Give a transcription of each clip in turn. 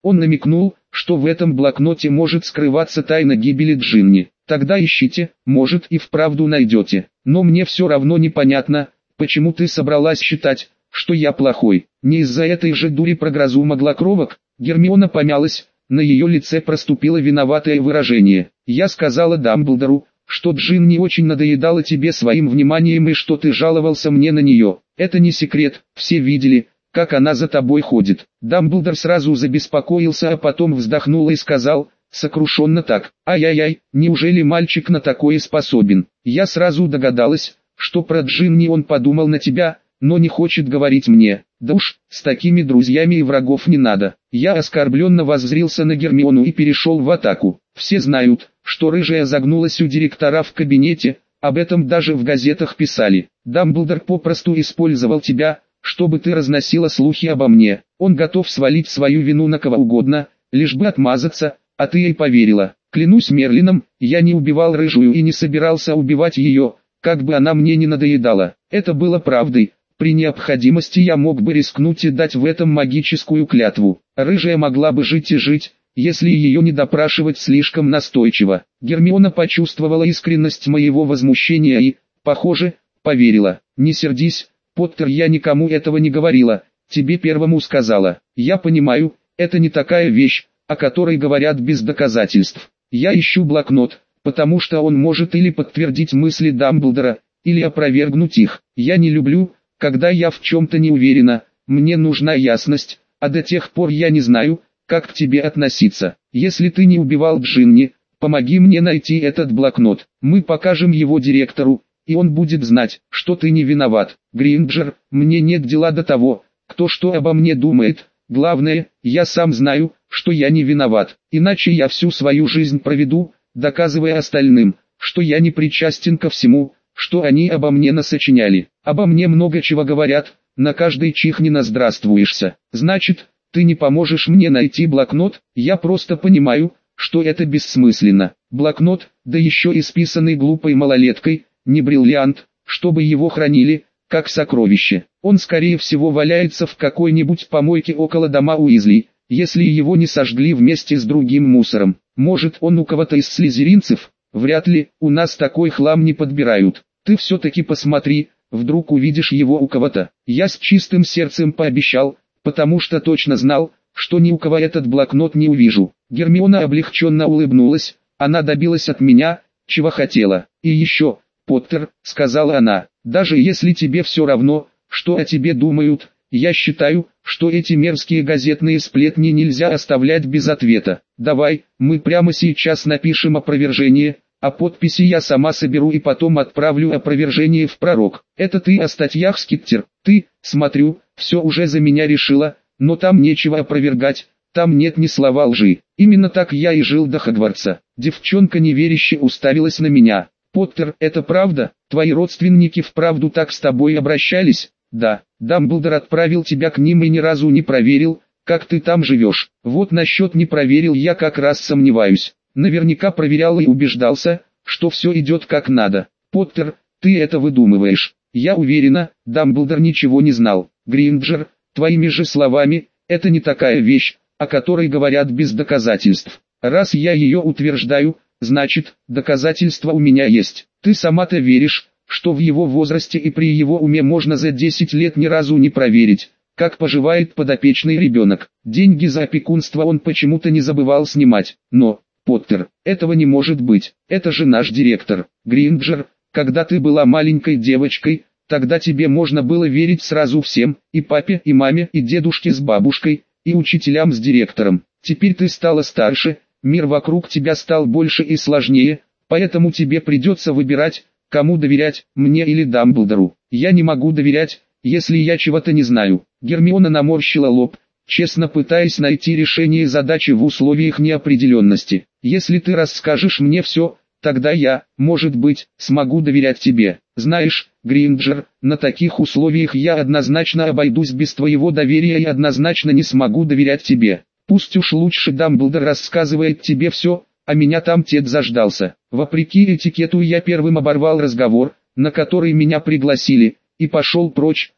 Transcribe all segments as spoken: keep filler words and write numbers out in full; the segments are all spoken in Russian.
Он намекнул, что в этом блокноте может скрываться тайна гибели Джинни. Тогда ищите, может и вправду найдете. Но мне все равно непонятно, почему ты собралась считать, что я плохой. Не из-за этой же дури про грозу моглокровок? Гермиона помялась, на ее лице проступило виноватое выражение. Я сказала Дамблдору, что Джин не очень надоедала тебе своим вниманием и что ты жаловался мне на нее. Это не секрет, все видели, как она за тобой ходит. Дамблдор сразу забеспокоился, а потом вздохнул и сказал, сокрушенно так: ай-яй-яй, неужели мальчик на такое способен? Я сразу догадалась, что про Джинни он подумал на тебя, но не хочет говорить мне. Да уж, с такими друзьями и врагов не надо. Я оскорбленно воззрился на Гермиону и перешел в атаку. Все знают, что рыжая загнулась у директора в кабинете, об этом даже в газетах писали. Дамблдор попросту использовал тебя, чтобы ты разносила слухи обо мне. Он готов свалить свою вину на кого угодно, лишь бы отмазаться, а ты ей поверила. Клянусь Мерлином, я не убивал рыжую и не собирался убивать ее, как бы она мне не надоедала. Это было правдой. При необходимости я мог бы рискнуть и дать в этом магическую клятву. Рыжая могла бы жить и жить, если ее не допрашивать слишком настойчиво. Гермиона почувствовала искренность моего возмущения и, похоже, поверила. Не сердись, Поттер, я никому этого не говорила, тебе первому сказала. Я понимаю, это не такая вещь, о которой говорят без доказательств. Я ищу блокнот, потому что он может или подтвердить мысли Дамблдора, или опровергнуть их. Я не люблю, когда я в чем-то не уверена, мне нужна ясность, а до тех пор я не знаю, как к тебе относиться. Если ты не убивал Джинни, помоги мне найти этот блокнот. Мы покажем его директору, и он будет знать, что ты не виноват. Гринджер, мне нет дела до того, кто что обо мне думает. Главное, я сам знаю, что я не виноват. Иначе я всю свою жизнь проведу, доказывая остальным, что я не причастен ко всему, что они обо мне насочиняли. Обо мне много чего говорят, на каждый чих не наздравствуешься. Значит, ты не поможешь мне найти блокнот? Я просто понимаю, что это бессмысленно. Блокнот, да еще исписанный глупой малолеткой, не бриллиант, чтобы его хранили, как сокровище. Он скорее всего валяется в какой-нибудь помойке около дома Уизли, если его не сожгли вместе с другим мусором. Может, он у кого-то из слизеринцев? Вряд ли, у нас такой хлам не подбирают. Ты все-таки посмотри, вдруг увидишь его у кого-то. Я с чистым сердцем пообещал, потому что точно знал, что ни у кого этот блокнот не увижу. Гермиона облегченно улыбнулась, она добилась от меня, чего хотела. И еще, Поттер, сказала она, даже если тебе все равно, что о тебе думают, я считаю, что эти мерзкие газетные сплетни нельзя оставлять без ответа. Давай, мы прямо сейчас напишем опровержение, а подписи я сама соберу и потом отправлю опровержение в пророк. Это ты о статьях, Скиттер? Ты, смотрю, все уже за меня решила, но там нечего опровергать, там нет ни слова лжи. Именно так я и жил до Хогвартса. Девчонка неверяще уставилась на меня. Поттер, это правда? Твои родственники вправду так с тобой обращались? Да, Дамблдор отправил тебя к ним и ни разу не проверил, как ты там живешь. Вот насчет не проверил я как раз сомневаюсь. Наверняка проверял и убеждался, что все идет как надо. Поттер, ты это выдумываешь. Я уверена, Дамблдор ничего не знал. Гринджер, твоими же словами, это не такая вещь, о которой говорят без доказательств. Раз я ее утверждаю, значит, доказательства у меня есть. Ты сама-то веришь, что в его возрасте и при его уме можно за десять лет ни разу не проверить, как поживает подопечный ребенок. Деньги за опекунство он почему-то не забывал снимать. Но, Поттер, этого не может быть. Это же наш директор. Гринджер, когда ты была маленькой девочкой, тогда тебе можно было верить сразу всем, и папе, и маме, и дедушке с бабушкой, и учителям с директором. Теперь ты стала старше, мир вокруг тебя стал больше и сложнее, поэтому тебе придется выбирать, кому доверять, мне или Дамблдору. Я не могу доверять, если я чего-то не знаю. Гермиона наморщила лоб, честно пытаясь найти решение задачи в условиях неопределенности. Если ты расскажешь мне все, тогда я, может быть, смогу доверять тебе. Знаешь, Гринджер, на таких условиях я однозначно обойдусь без твоего доверия и однозначно не смогу доверять тебе. Пусть уж лучше Дамблдор рассказывает тебе все, а меня там Тед заждался. Вопреки этикету я первым оборвал разговор, на который меня пригласили, и пошел прочь,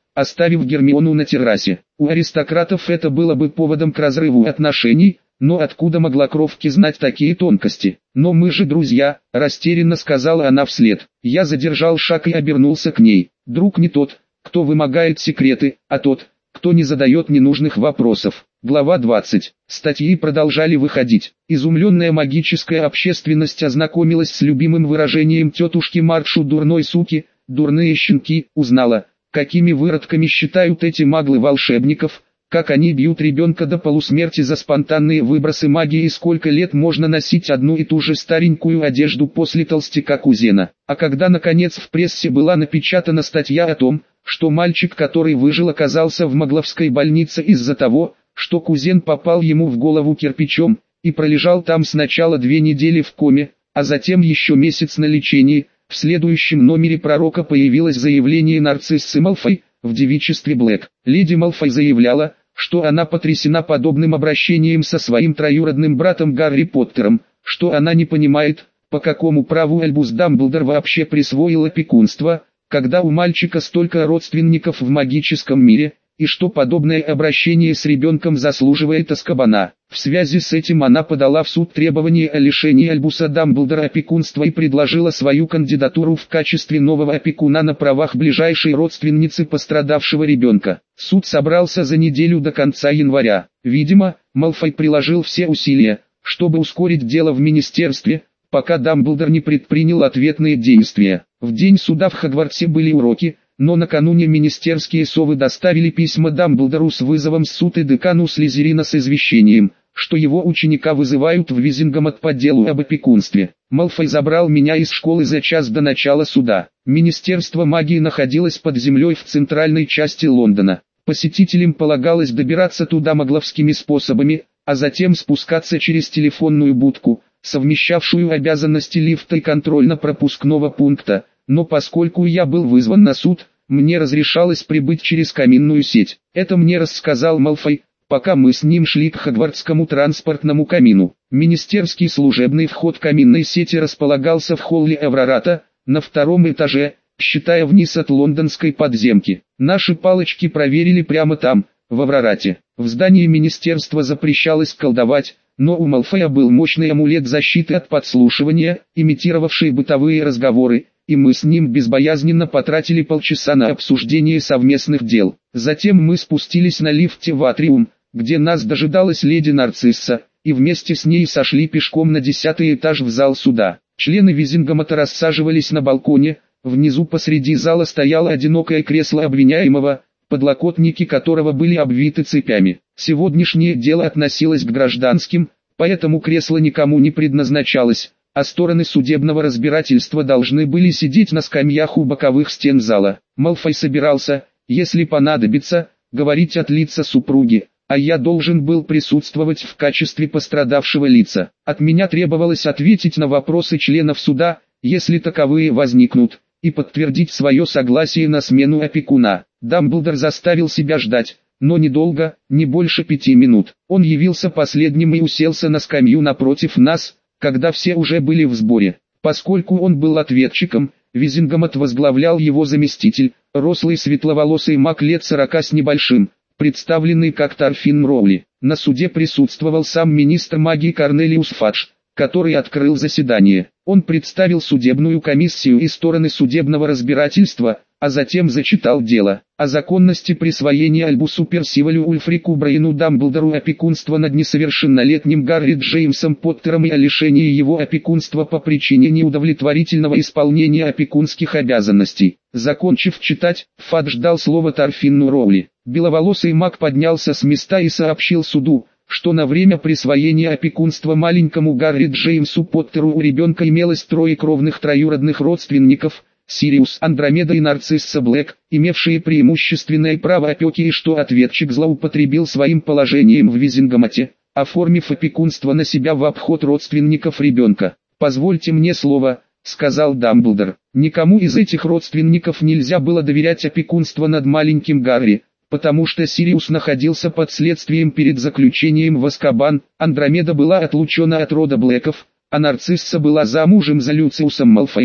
оставив Гермиону на террасе. У аристократов это было бы поводом к разрыву отношений, но откуда могла Кровки знать такие тонкости? «Но мы же друзья», – растерянно сказала она вслед. Я задержал шаг и обернулся к ней. Друг не тот, кто вымогает секреты, а тот, кто не задает ненужных вопросов. Глава двадцать. Статьи продолжали выходить. Изумленная магическая общественность ознакомилась с любимым выражением тетушки Маршу «дурной суки», «дурные щенки», узнала, какими выродками считают эти маглы волшебников, как они бьют ребенка до полусмерти за спонтанные выбросы магии и сколько лет можно носить одну и ту же старенькую одежду после толстяка кузена. А когда наконец в прессе была напечатана статья о том, что мальчик, который выжил, оказался в Магловской больнице из-за того, что кузен попал ему в голову кирпичом, и пролежал там сначала две недели в коме, а затем еще месяц на лечении, в следующем номере пророка появилось заявление нарциссы Малфой, в девичестве Блэк. Леди Малфой заявляла, что она потрясена подобным обращением со своим троюродным братом Гарри Поттером, что она не понимает, по какому праву Альбус Дамблдор вообще присвоил опекунство, когда у мальчика столько родственников в магическом мире, и что подобное обращение с ребенком заслуживает Азкабана. В связи с этим она подала в суд требование о лишении Альбуса Дамблдора опекунства и предложила свою кандидатуру в качестве нового опекуна на правах ближайшей родственницы пострадавшего ребенка. Суд собрался за неделю до конца января. Видимо, Малфой приложил все усилия, чтобы ускорить дело в министерстве, пока Дамблдор не предпринял ответные действия. В день суда в Хогвартсе были уроки, но накануне министерские совы доставили письма Дамблдору с вызовом в суд и декану Слизерина с извещением, что его ученика вызывают в Визингамот по делу об опекунстве. Малфой забрал меня из школы за час до начала суда. Министерство магии находилось под землей в центральной части Лондона. Посетителям полагалось добираться туда магловскими способами, а затем спускаться через телефонную будку, совмещавшую обязанности лифта и контрольно-пропускного пункта. Но поскольку я был вызван на суд, мне разрешалось прибыть через каминную сеть. Это мне рассказал Малфой, пока мы с ним шли к Хогвартскому транспортному камину. Министерский служебный вход каминной сети располагался в холле Эврората, на втором этаже, считая вниз от лондонской подземки. Наши палочки проверили прямо там, в Эврорате. В здании министерства запрещалось колдовать, но у Малфоя был мощный амулет защиты от подслушивания, имитировавший бытовые разговоры, и мы с ним безбоязненно потратили полчаса на обсуждение совместных дел. Затем мы спустились на лифте в атриум, где нас дожидалась леди Нарцисса, и вместе с ней сошли пешком на десятый этаж в зал суда. Члены Визингамота рассаживались на балконе, внизу посреди зала стояло одинокое кресло обвиняемого, подлокотники которого были обвиты цепями. Сегодняшнее дело относилось к гражданским, поэтому кресло никому не предназначалось, а стороны судебного разбирательства должны были сидеть на скамьях у боковых стен зала. Малфой собирался, если понадобится, говорить от лица супруги, а я должен был присутствовать в качестве пострадавшего лица. От меня требовалось ответить на вопросы членов суда, если таковые возникнут, и подтвердить свое согласие на смену опекуна. Дамблдор заставил себя ждать, но недолго, не больше пяти минут. Он явился последним и уселся на скамью напротив нас, когда все уже были в сборе. Поскольку он был ответчиком, Визингамот возглавлял его заместитель, рослый светловолосый маг лет сорока с небольшим, представленный как Торфин Роули. На суде присутствовал сам министр магии Корнелиус Фадж, который открыл заседание. Он представил судебную комиссию и стороны судебного разбирательства, а затем зачитал дело о законности присвоения Альбусу Персивалю Ульфрику Брейну Дамблдору опекунства над несовершеннолетним Гарри Джеймсом Поттером и о лишении его опекунства по причине неудовлетворительного исполнения опекунских обязанностей. Закончив читать, Фадж дал слово Торфину Роули. Беловолосый маг поднялся с места и сообщил суду, что на время присвоения опекунства маленькому Гарри Джеймсу Поттеру у ребенка имелось трое кровных троюродных родственников – Сириус, Андромеда и Нарцисса Блэк, имевшие преимущественное право опеки, и что ответчик злоупотребил своим положением в Визингамоте, оформив опекунство на себя в обход родственников ребенка. «Позвольте мне слово», — сказал Дамблдор. «Никому из этих родственников нельзя было доверять опекунство над маленьким Гарри, потому что Сириус находился под следствием перед заключением в Азкабан, Андромеда была отлучена от рода Блэков, а Нарцисса была замужем за Люциусом Малфоем,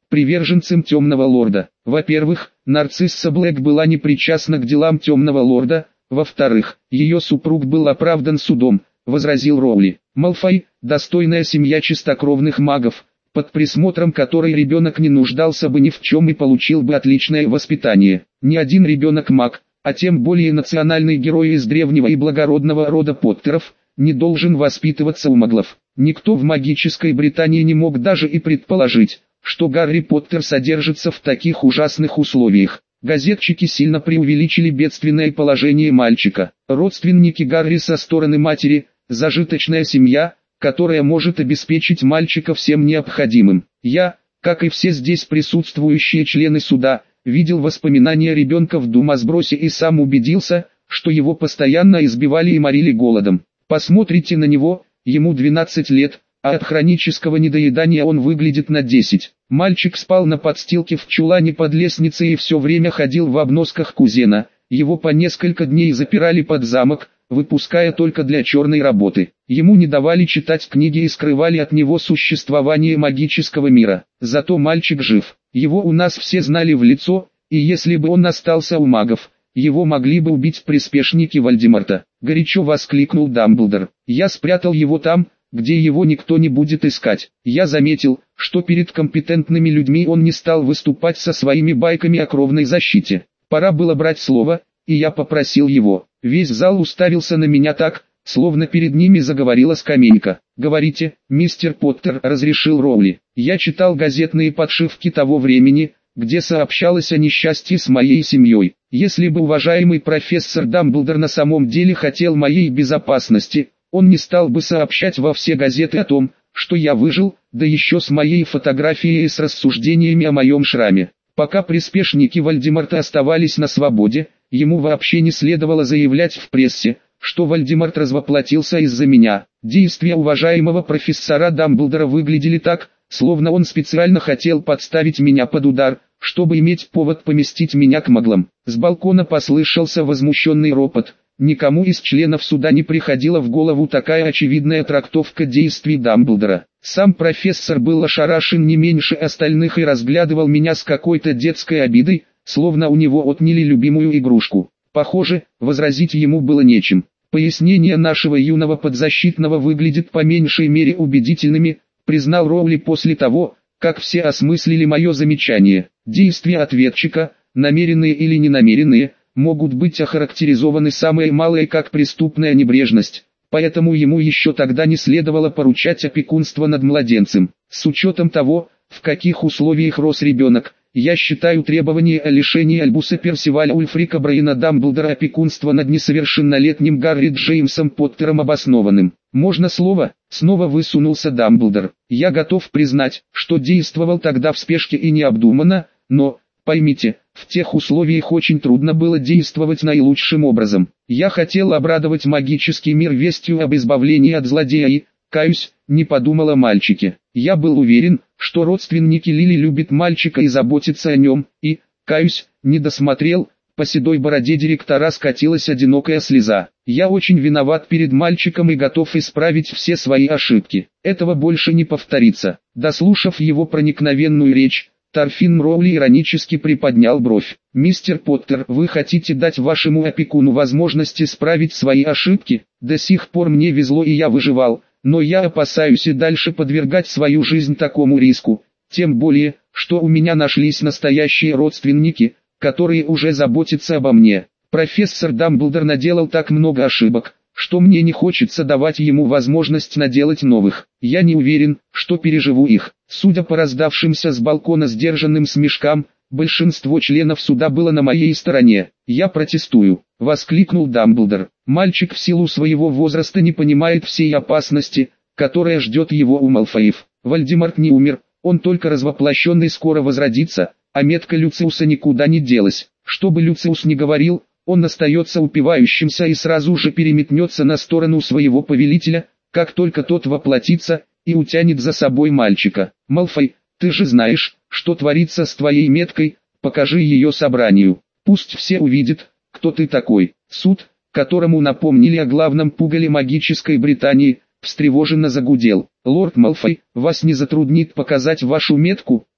приверженцем Темного Лорда. Во-первых, Нарцисса Блэк была не причастна к делам Темного Лорда, во-вторых, ее супруг был оправдан судом, возразил Роули. Малфой, достойная семья чистокровных магов, под присмотром которой ребенок не нуждался бы ни в чем и получил бы отличное воспитание. Ни один ребенок-маг, а тем более национальный герой из древнего и благородного рода Поттеров, не должен воспитываться у маглов. Никто в магической Британии не мог даже и предположить, что Гарри Поттер содержится в таких ужасных условиях. Газетчики сильно преувеличили бедственное положение мальчика. Родственники Гарри со стороны матери, зажиточная семья, которая может обеспечить мальчика всем необходимым. Я, как и все здесь присутствующие члены суда, видел воспоминания ребенка в Думасбросе и сам убедился, что его постоянно избивали и морили голодом. Посмотрите на него, ему двенадцать лет, а от хронического недоедания он выглядит на десять. Мальчик спал на подстилке в чулане под лестницей и все время ходил в обносках кузена. Его по несколько дней запирали под замок, выпуская только для черной работы. Ему не давали читать книги и скрывали от него существование магического мира. Зато мальчик жив. Его у нас все знали в лицо, и если бы он остался у магов, его могли бы убить приспешники Вольдеморта. Горячо воскликнул Дамблдор. Я спрятал его там, где его никто не будет искать. Я заметил, что перед компетентными людьми он не стал выступать со своими байками о кровной защите. Пора было брать слово, и я попросил его. Весь зал уставился на меня так, словно перед ними заговорила скамейка. «Говорите, мистер Поттер», — разрешил Роули. «Я читал газетные подшивки того времени, где сообщалось о несчастье с моей семьей. Если бы уважаемый профессор Дамблдор на самом деле хотел моей безопасности, он не стал бы сообщать во все газеты о том, что я выжил, да еще с моей фотографией и с рассуждениями о моем шраме. Пока приспешники Вольдеморта оставались на свободе, ему вообще не следовало заявлять в прессе, что Вольдеморт развоплотился из-за меня. Действия уважаемого профессора Дамблдора выглядели так, словно он специально хотел подставить меня под удар, чтобы иметь повод поместить меня к маглам». С балкона послышался возмущенный ропот. Никому из членов суда не приходила в голову такая очевидная трактовка действий Дамблдора. Сам профессор был ошарашен не меньше остальных и разглядывал меня с какой-то детской обидой, словно у него отняли любимую игрушку. Похоже, возразить ему было нечем. Пояснения нашего юного подзащитного выглядят по меньшей мере убедительными, признал Роули после того, как все осмыслили мое замечание. Действия ответчика, намеренные или ненамеренные, могут быть охарактеризованы самой малой как преступная небрежность, поэтому ему еще тогда не следовало поручать опекунство над младенцем. С учетом того, в каких условиях рос ребенок, я считаю требование о лишении Альбуса Персиваля Ульфрика Брайана Дамблдора опекунства над несовершеннолетним Гарри Джеймсом Поттером обоснованным. «Можно слово?» — снова высунулся Дамблдор. «Я готов признать, что действовал тогда в спешке и необдуманно, но, поймите, в тех условиях очень трудно было действовать наилучшим образом. Я хотел обрадовать магический мир вестью об избавлении от злодея и, каюсь, не подумал о мальчике. Я был уверен, что родственники Лили любят мальчика и заботятся о нем, и, каюсь, не досмотрел». По седой бороде директора скатилась одинокая слеза. «Я очень виноват перед мальчиком и готов исправить все свои ошибки. Этого больше не повторится». Дослушав его проникновенную речь, Торфин Роули иронически приподнял бровь. «Мистер Поттер, вы хотите дать вашему опекуну возможность исправить свои ошибки? До сих пор мне везло и я выживал, но я опасаюсь и дальше подвергать свою жизнь такому риску, тем более, что у меня нашлись настоящие родственники, которые уже заботятся обо мне. Профессор Дамблдор наделал так много ошибок, что мне не хочется давать ему возможность наделать новых. Я не уверен, что переживу их». Судя по раздавшимся с балкона сдержанным смешкам, большинство членов суда было на моей стороне. «Я протестую», — воскликнул Дамблдор. «Мальчик в силу своего возраста не понимает всей опасности, которая ждет его у Малфоев. Вольдеморт не умер, он только развоплощенный скоро возродится, а метка Люциуса никуда не делась. Что бы Люциус ни говорил, он остается упивающимся и сразу же переметнется на сторону своего повелителя, как только тот воплотится, и утянет за собой мальчика. Малфой, ты же знаешь, что творится с твоей меткой, покажи ее собранию. Пусть все увидят, кто ты такой». Суд, которому напомнили о главном пугале магической Британии, встревоженно загудел. «Лорд Малфой, вас не затруднит показать вашу метку?»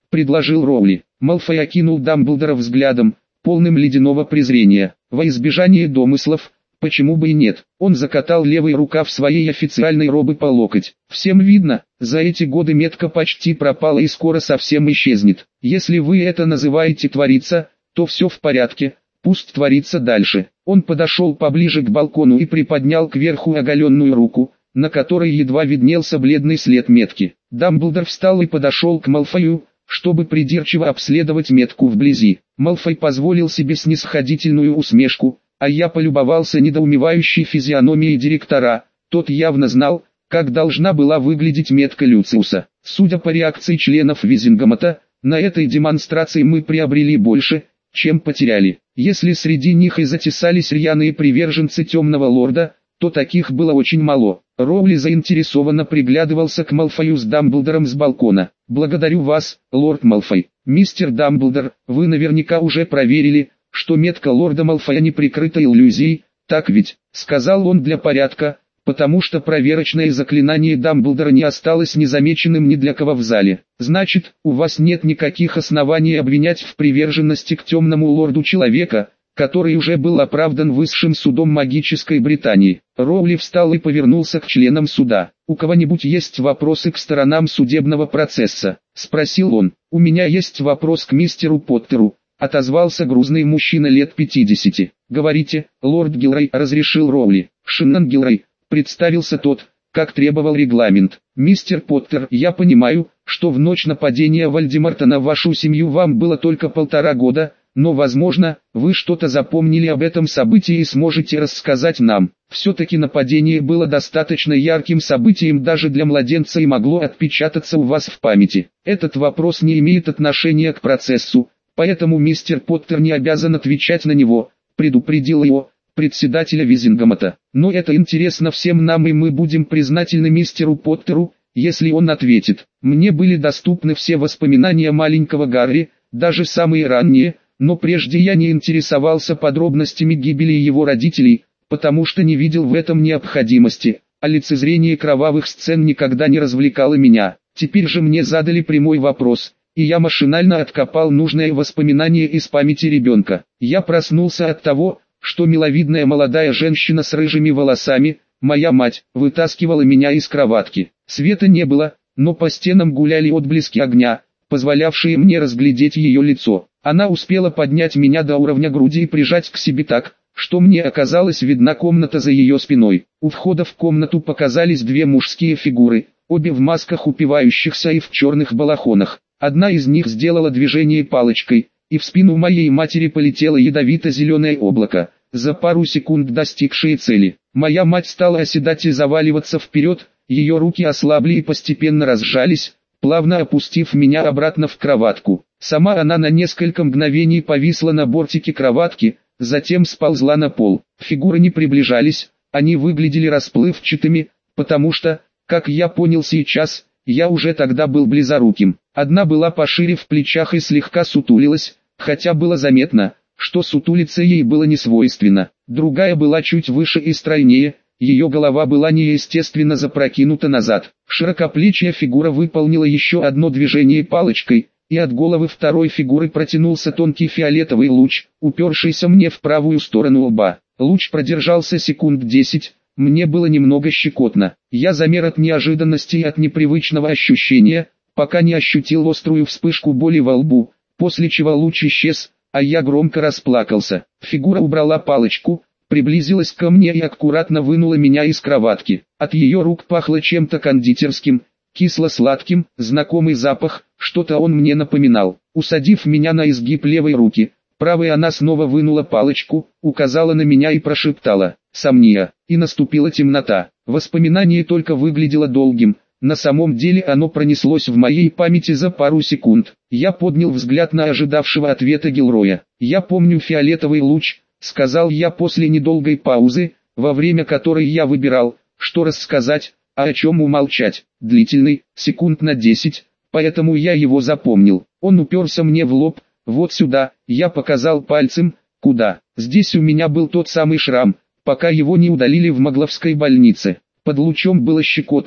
предложил Роули. Малфой окинул Дамблдора взглядом, полным ледяного презрения. Во избежание домыслов, почему бы и нет, он закатал левый рукав своей официальной робы по локоть. Всем видно, за эти годы метка почти пропала и скоро совсем исчезнет. Если вы это называете твориться, то все в порядке, пусть творится дальше. Он подошел поближе к балкону и приподнял кверху оголенную руку, на которой едва виднелся бледный след метки. Дамблдор встал и подошел к Малфою, чтобы придирчиво обследовать метку вблизи. Малфой позволил себе снисходительную усмешку, а я полюбовался недоумевающей физиономией директора. Тот явно знал, как должна была выглядеть метка Люциуса. Судя по реакции членов Визингамата, на этой демонстрации мы приобрели больше, чем потеряли. Если среди них и затесались рьяные приверженцы Темного Лорда, то таких было очень мало. Роули заинтересованно приглядывался к Малфою с Дамблдором с балкона. «Благодарю вас, лорд Малфой. Мистер Дамблдор, вы наверняка уже проверили, что метка лорда Малфоя не прикрыта иллюзией, так ведь?» — сказал он для порядка, потому что проверочное заклинание Дамблдора не осталось незамеченным ни для кого в зале. «Значит, у вас нет никаких оснований обвинять в приверженности к Темному Лорду человека, который уже был оправдан высшим судом магической Британии». Роули встал и повернулся к членам суда. «У кого-нибудь есть вопросы к сторонам судебного процесса?» — спросил он. «У меня есть вопрос к мистеру Поттеру», — отозвался грузный мужчина лет пятидесяти. «Говорите, лорд Гилрой», — разрешил Роули. «Шиннан Гилрой», — представился тот, как требовал регламент. «Мистер Поттер, я понимаю, что в ночь нападения Вальдемарта на вашу семью вам было только полтора года, но, возможно, вы что-то запомнили об этом событии и сможете рассказать нам. Все-таки нападение было достаточно ярким событием даже для младенца и могло отпечататься у вас в памяти. Этот вопрос не имеет отношения к процессу, поэтому мистер Поттер не обязан отвечать на него», — предупредил его председателя Визингамата. «Но это интересно всем нам, и мы будем признательны мистеру Поттеру, если он ответит. Мне были доступны все воспоминания маленького Гарри, даже самые ранние, но прежде я не интересовался подробностями гибели его родителей, потому что не видел в этом необходимости, а лицезрение кровавых сцен никогда не развлекало меня. Теперь же мне задали прямой вопрос, и я машинально откопал нужное воспоминание из памяти ребенка. Я проснулся от того, что миловидная молодая женщина с рыжими волосами, моя мать, вытаскивала меня из кроватки. Света не было, но по стенам гуляли отблески огня, позволявшие мне разглядеть ее лицо. Она успела поднять меня до уровня груди и прижать к себе так, что мне оказалась видна комната за ее спиной. У входа в комнату показались две мужские фигуры, обе в масках упивающихся и в черных балахонах. Одна из них сделала движение палочкой, и в спину моей матери полетело ядовито-зеленое облако, за пару секунд достигшее цели. Моя мать стала оседать и заваливаться вперед, ее руки ослабли и постепенно разжались, плавно опустив меня обратно в кроватку. Сама она на несколько мгновений повисла на бортике кроватки, затем сползла на пол. Фигуры не приближались, они выглядели расплывчатыми, потому что, как я понял сейчас, я уже тогда был близоруким. Одна была пошире в плечах и слегка сутулилась, хотя было заметно, что сутулиться ей было не свойственно. Другая была чуть выше и стройнее, ее голова была неестественно запрокинута назад. Широкоплечья фигура выполнила еще одно движение палочкой, и от головы второй фигуры протянулся тонкий фиолетовый луч, упершийся мне в правую сторону лба. Луч продержался секунд десять, мне было немного щекотно. Я замер от неожиданности и от непривычного ощущения, пока не ощутил острую вспышку боли во лбу, после чего луч исчез, а я громко расплакался. Фигура убрала палочку, приблизилась ко мне и аккуратно вынула меня из кроватки. От ее рук пахло чем-то кондитерским, кисло-сладким, знакомый запах, что-то он мне напоминал. Усадив меня на изгиб левой руки, правой она снова вынула палочку, указала на меня и прошептала «Сомния», и наступила темнота. Воспоминание только выглядело долгим, на самом деле оно пронеслось в моей памяти за пару секунд. Я поднял взгляд на ожидавшего ответа Гилроя. «Я помню фиолетовый луч», — сказал я после недолгой паузы, во время которой я выбирал, что рассказать, а о чем умолчать. Длительный, секунд на десять, поэтому я его запомнил. Он уперся мне в лоб, вот сюда, я показал пальцем, куда. Здесь у меня был тот самый шрам, пока его не удалили в Магловской больнице. Под лучом было щекотно,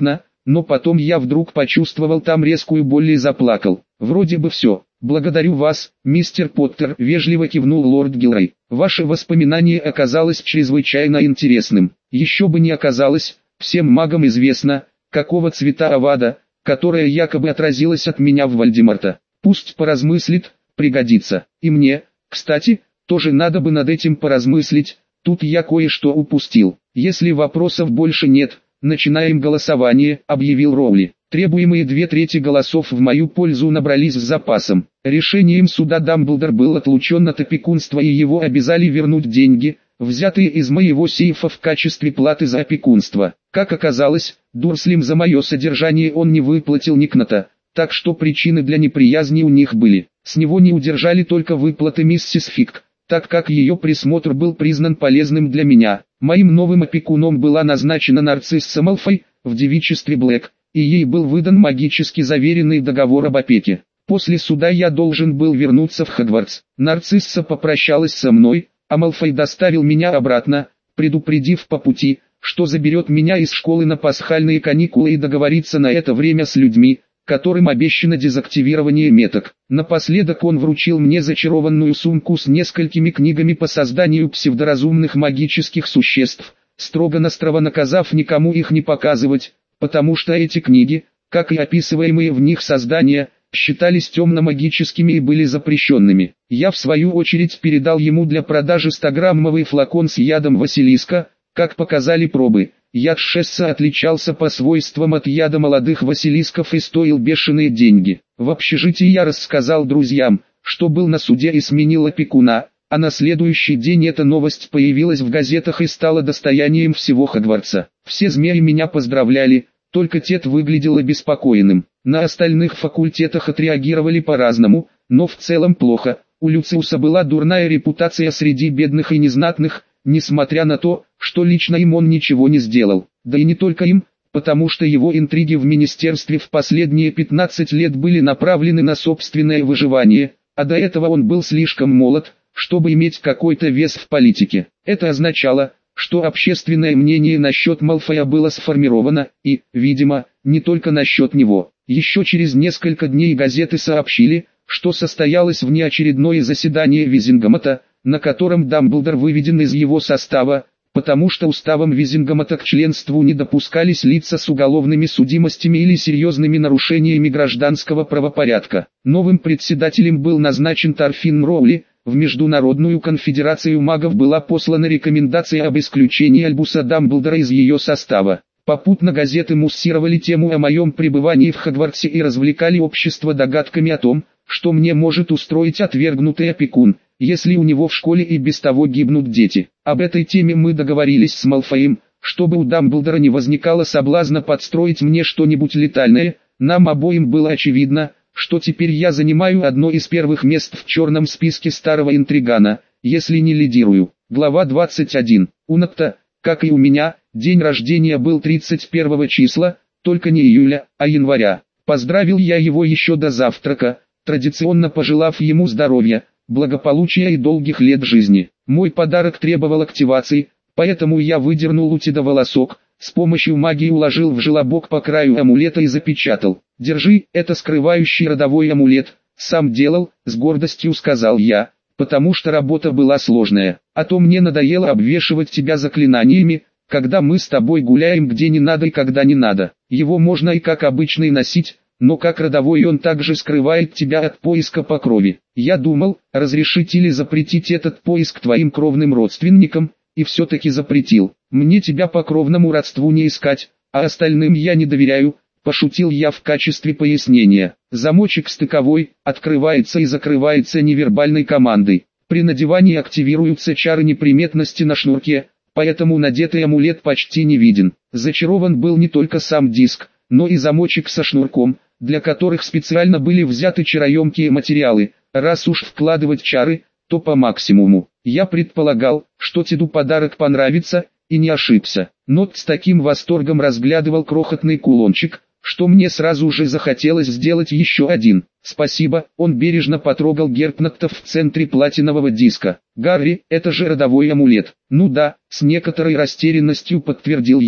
но потом я вдруг почувствовал там резкую боль и заплакал. Вроде бы все. «Благодарю вас, мистер Поттер», — вежливо кивнул лорд Гилрой. «Ваше воспоминание оказалось чрезвычайно интересным. Еще бы не оказалось, всем магам известно, какого цвета Авада, которая якобы отразилась от меня в Вальдемарта. Пусть поразмыслит, пригодится. И мне, кстати, тоже надо бы над этим поразмыслить, тут я кое-что упустил. Если вопросов больше нет, начинаем голосование», — объявил Роули. Требуемые две трети голосов в мою пользу набрались с запасом. Решением суда Дамблдор был отлучен от опекунства и его обязали вернуть деньги, взятые из моего сейфа в качестве платы за опекунство. Как оказалось, Дурслям за мое содержание он не выплатил ни кната, так что причины для неприязни у них были. С него не удержали только выплаты миссис Фиг, так как ее присмотр был признан полезным для меня. Моим новым опекуном была назначена Нарцисса Малфой, в девичестве Блэк, и ей был выдан магически заверенный договор об опеке. После суда я должен был вернуться в Хогвартс. Нарцисса попрощалась со мной, а Малфой доставил меня обратно, предупредив по пути, что заберет меня из школы на пасхальные каникулы и договорится на это время с людьми, которым обещано дезактивирование меток. Напоследок он вручил мне зачарованную сумку с несколькими книгами по созданию псевдоразумных магических существ, строго-настрого наказав никому их не показывать, потому что эти книги, как и описываемые в них создания, считались темно-магическими и были запрещенными. Я в свою очередь передал ему для продажи стограммовый флакон с ядом Василиска. Как показали пробы, яд Шесса отличался по свойствам от яда молодых Василисков и стоил бешеные деньги. В общежитии я рассказал друзьям, что был на суде и сменил опекуна, а на следующий день эта новость появилась в газетах и стала достоянием всего Хогвартса. Все змеи меня поздравляли, только Тед выглядел обеспокоенным. На остальных факультетах отреагировали по-разному, но в целом плохо. У Люциуса была дурная репутация среди бедных и незнатных, несмотря на то, что лично им он ничего не сделал. Да и не только им, потому что его интриги в министерстве в последние пятнадцать лет были направлены на собственное выживание, а до этого он был слишком молод, чтобы иметь какой-то вес в политике. Это означало, что общественное мнение насчет Малфоя было сформировано, и, видимо, не только насчет него. Еще через несколько дней газеты сообщили, что состоялось внеочередное заседание Визингамата, на котором Дамблдор выведен из его состава, потому что уставом Визингамата к членству не допускались лица с уголовными судимостями или серьезными нарушениями гражданского правопорядка. Новым председателем был назначен Торфин Роули. В Международную конфедерацию магов была послана рекомендация об исключении Альбуса Дамблдора из ее состава. Попутно газеты муссировали тему о моем пребывании в Хогвартсе и развлекали общество догадками о том, что мне может устроить отвергнутый опекун, если у него в школе и без того гибнут дети. Об этой теме мы договорились с Малфоем, чтобы у Дамблдора не возникало соблазна подстроить мне что-нибудь летальное. Нам обоим было очевидно, что теперь я занимаю одно из первых мест в черном списке старого интригана, если не лидирую. Глава двадцать один. У Натта, как и у меня, день рождения был тридцать первого числа, только не июля, а января. Поздравил я его еще до завтрака, традиционно пожелав ему здоровья, благополучия и долгих лет жизни. Мой подарок требовал активации, поэтому я выдернул у Теда волосок, с помощью магии уложил в желобок по краю амулета и запечатал. «Держи, это скрывающий родовой амулет, сам делал», — с гордостью сказал я, потому что работа была сложная. «А то мне надоело обвешивать тебя заклинаниями, когда мы с тобой гуляем где не надо и когда не надо. Его можно и как обычный носить, но как родовой он также скрывает тебя от поиска по крови. Я думал, разрешить или запретить этот поиск твоим кровным родственникам, и все-таки запретил. Мне тебя по кровному родству не искать, а остальным я не доверяю», — пошутил я в качестве пояснения. Замочек стыковой, открывается и закрывается невербальной командой. При надевании активируются чары неприметности на шнурке, поэтому надетый амулет почти не виден. Зачарован был не только сам диск, но и замочек со шнурком, для которых специально были взяты чароемкие материалы. Раз уж вкладывать чары, то по максимуму. Я предполагал, что Теду подарок понравится, и не ошибся. Нот с таким восторгом разглядывал крохотный кулончик, что мне сразу же захотелось сделать еще один. «Спасибо», он бережно потрогал герб Ноттов в центре платинового диска. «Гарри, это же родовой амулет». «Ну да», с некоторой растерянностью подтвердил я.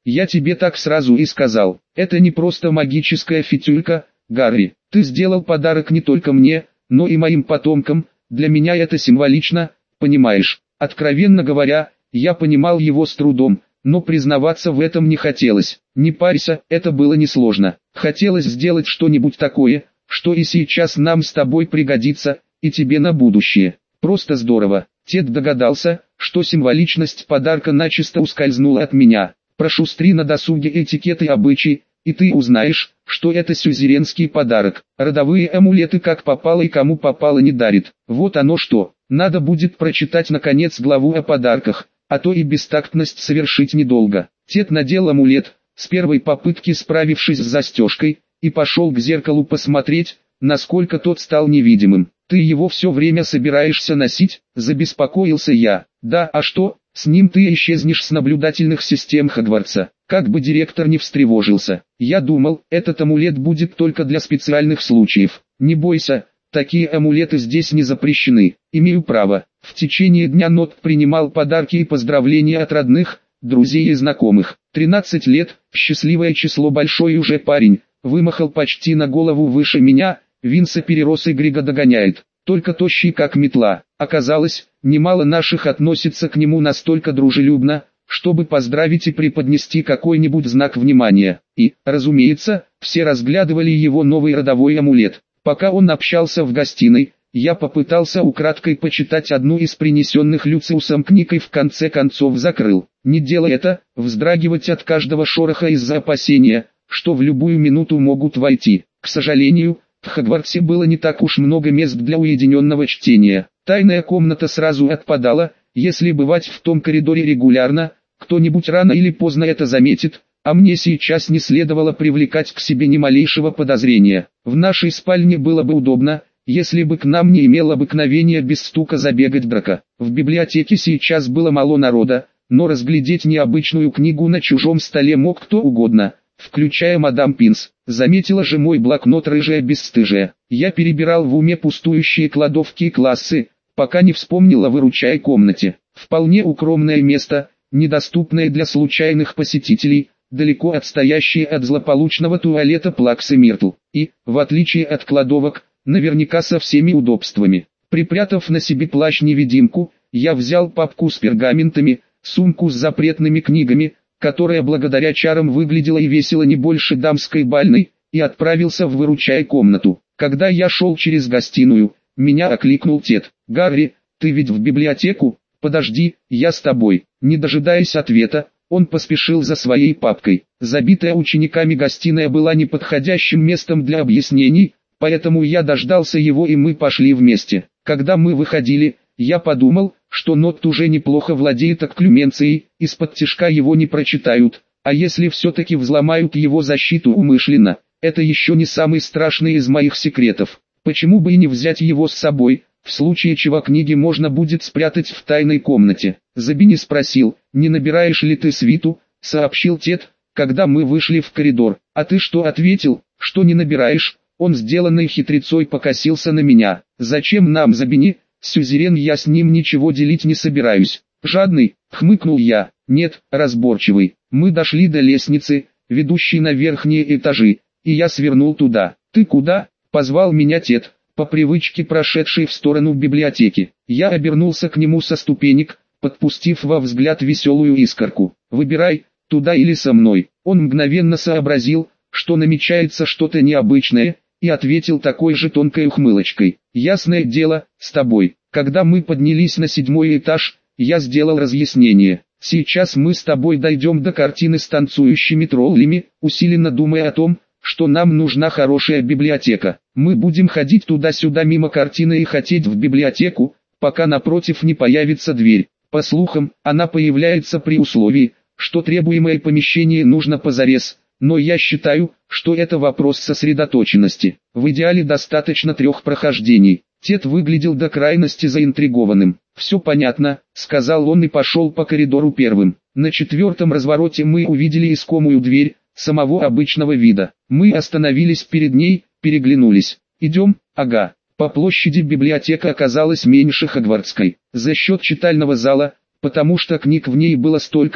Я тебе так сразу и сказал. Это не просто магическая фитюлька, Гарри. Ты сделал подарок не только мне, но и моим потомкам. Для меня это символично, понимаешь? Откровенно говоря, я понимал его с трудом, но признаваться в этом не хотелось. Не парься, это было несложно. Хотелось сделать что-нибудь такое, что и сейчас нам с тобой пригодится, и тебе на будущее. Просто здорово. Тед догадался, что символичность подарка начисто ускользнула от меня. Прошустри на досуге этикет и обычаи, и ты узнаешь, что это сюзеренский подарок. Родовые амулеты как попало и кому попало не дарит. Вот оно что. Надо будет прочитать наконец главу о подарках, а то и бестактность совершить недолго. Тед надел амулет, с первой попытки справившись с застежкой, и пошел к зеркалу посмотреть, насколько тот стал невидимым. «Ты его все время собираешься носить?» – забеспокоился я. «Да, а что, с ним ты исчезнешь с наблюдательных систем Хогвартса». Как бы директор не встревожился. Я думал, этот амулет будет только для специальных случаев. Не бойся, такие амулеты здесь не запрещены. Имею право. В течение дня Нот принимал подарки и поздравления от родных, друзей и знакомых. тринадцать лет, счастливое число, большой уже парень, вымахал почти на голову выше меня. Винса перерос и Грига догоняет, только тощий как метла. Оказалось, немало наших относится к нему настолько дружелюбно, чтобы поздравить и преподнести какой-нибудь знак внимания. И, разумеется, все разглядывали его новый родовой амулет. Пока он общался в гостиной, я попытался украдкой почитать одну из принесенных Люциусом книг и в конце концов закрыл. Не делай это, вздрагивать от каждого шороха из-за опасения, что в любую минуту могут войти. К сожалению, в Хогвартсе было не так уж много мест для уединенного чтения. Тайная комната сразу отпадала, если бывать в том коридоре регулярно, кто-нибудь рано или поздно это заметит, а мне сейчас не следовало привлекать к себе ни малейшего подозрения. В нашей спальне было бы удобно, если бы к нам не имел обыкновения без стука забегать Драко. В библиотеке сейчас было мало народа, но разглядеть необычную книгу на чужом столе мог кто угодно, включая мадам Пинс. Заметила же мой блокнот рыжая бесстыжая. Я перебирал в уме пустующие кладовки и классы, пока не вспомнил о выручай комнате. Вполне укромное место, недоступное для случайных посетителей, далеко отстоящее от злополучного туалета Плаксы Миртл. И, в отличие от кладовок, наверняка со всеми удобствами. Припрятав на себе плащ-невидимку, я взял папку с пергаментами, сумку с запретными книгами, которая благодаря чарам выглядела и весила не больше дамской бальной, и отправился в выручай комнату. Когда я шел через гостиную, меня окликнул Тед. «Гарри, ты ведь в библиотеку? Подожди, я с тобой». Не дожидаясь ответа, он поспешил за своей папкой. Забитая учениками гостиная была неподходящим местом для объяснений, поэтому я дождался его и мы пошли вместе. Когда мы выходили, я подумал, что Нот уже неплохо владеет окклюменцией, из-под тишка его не прочитают, а если все-таки взломают его защиту умышленно, это еще не самый страшный из моих секретов. Почему бы и не взять его с собой, в случае чего книги можно будет спрятать в тайной комнате. Забини спросил, не набираешь ли ты свиту, сообщил Тед, когда мы вышли в коридор. А ты что ответил, что не набираешь? Он сделанной хитрецой покосился на меня. Зачем нам Забини? Сюзерен, я с ним ничего делить не собираюсь. Жадный, хмыкнул я. Нет, разборчивый. Мы дошли до лестницы, ведущей на верхние этажи, и я свернул туда. Ты куда? Позвал меня Тед, по привычке прошедший в сторону библиотеки. Я обернулся к нему со ступенек, подпустив во взгляд веселую искорку. Выбирай, туда или со мной. Он мгновенно сообразил, что намечается что-то необычное, и ответил такой же тонкой ухмылочкой. Ясное дело, с тобой. Когда мы поднялись на седьмой этаж, я сделал разъяснение. Сейчас мы с тобой дойдем до картины с танцующими троллями, усиленно думая о том, что нам нужна хорошая библиотека. Мы будем ходить туда-сюда мимо картины и хотеть в библиотеку, пока напротив не появится дверь. По слухам, она появляется при условии, что требуемое помещение нужно позарез. Но я считаю, что это вопрос сосредоточенности. В идеале достаточно трех прохождений. Тед выглядел до крайности заинтригованным. «Все понятно», — сказал он и пошел по коридору первым. На четвертом развороте мы увидели искомую дверь, самого обычного вида. Мы остановились перед ней, переглянулись. «Идем?» «Ага». По площади библиотека оказалась меньше хогвартской. За счет читального зала, потому что книг в ней было столько же,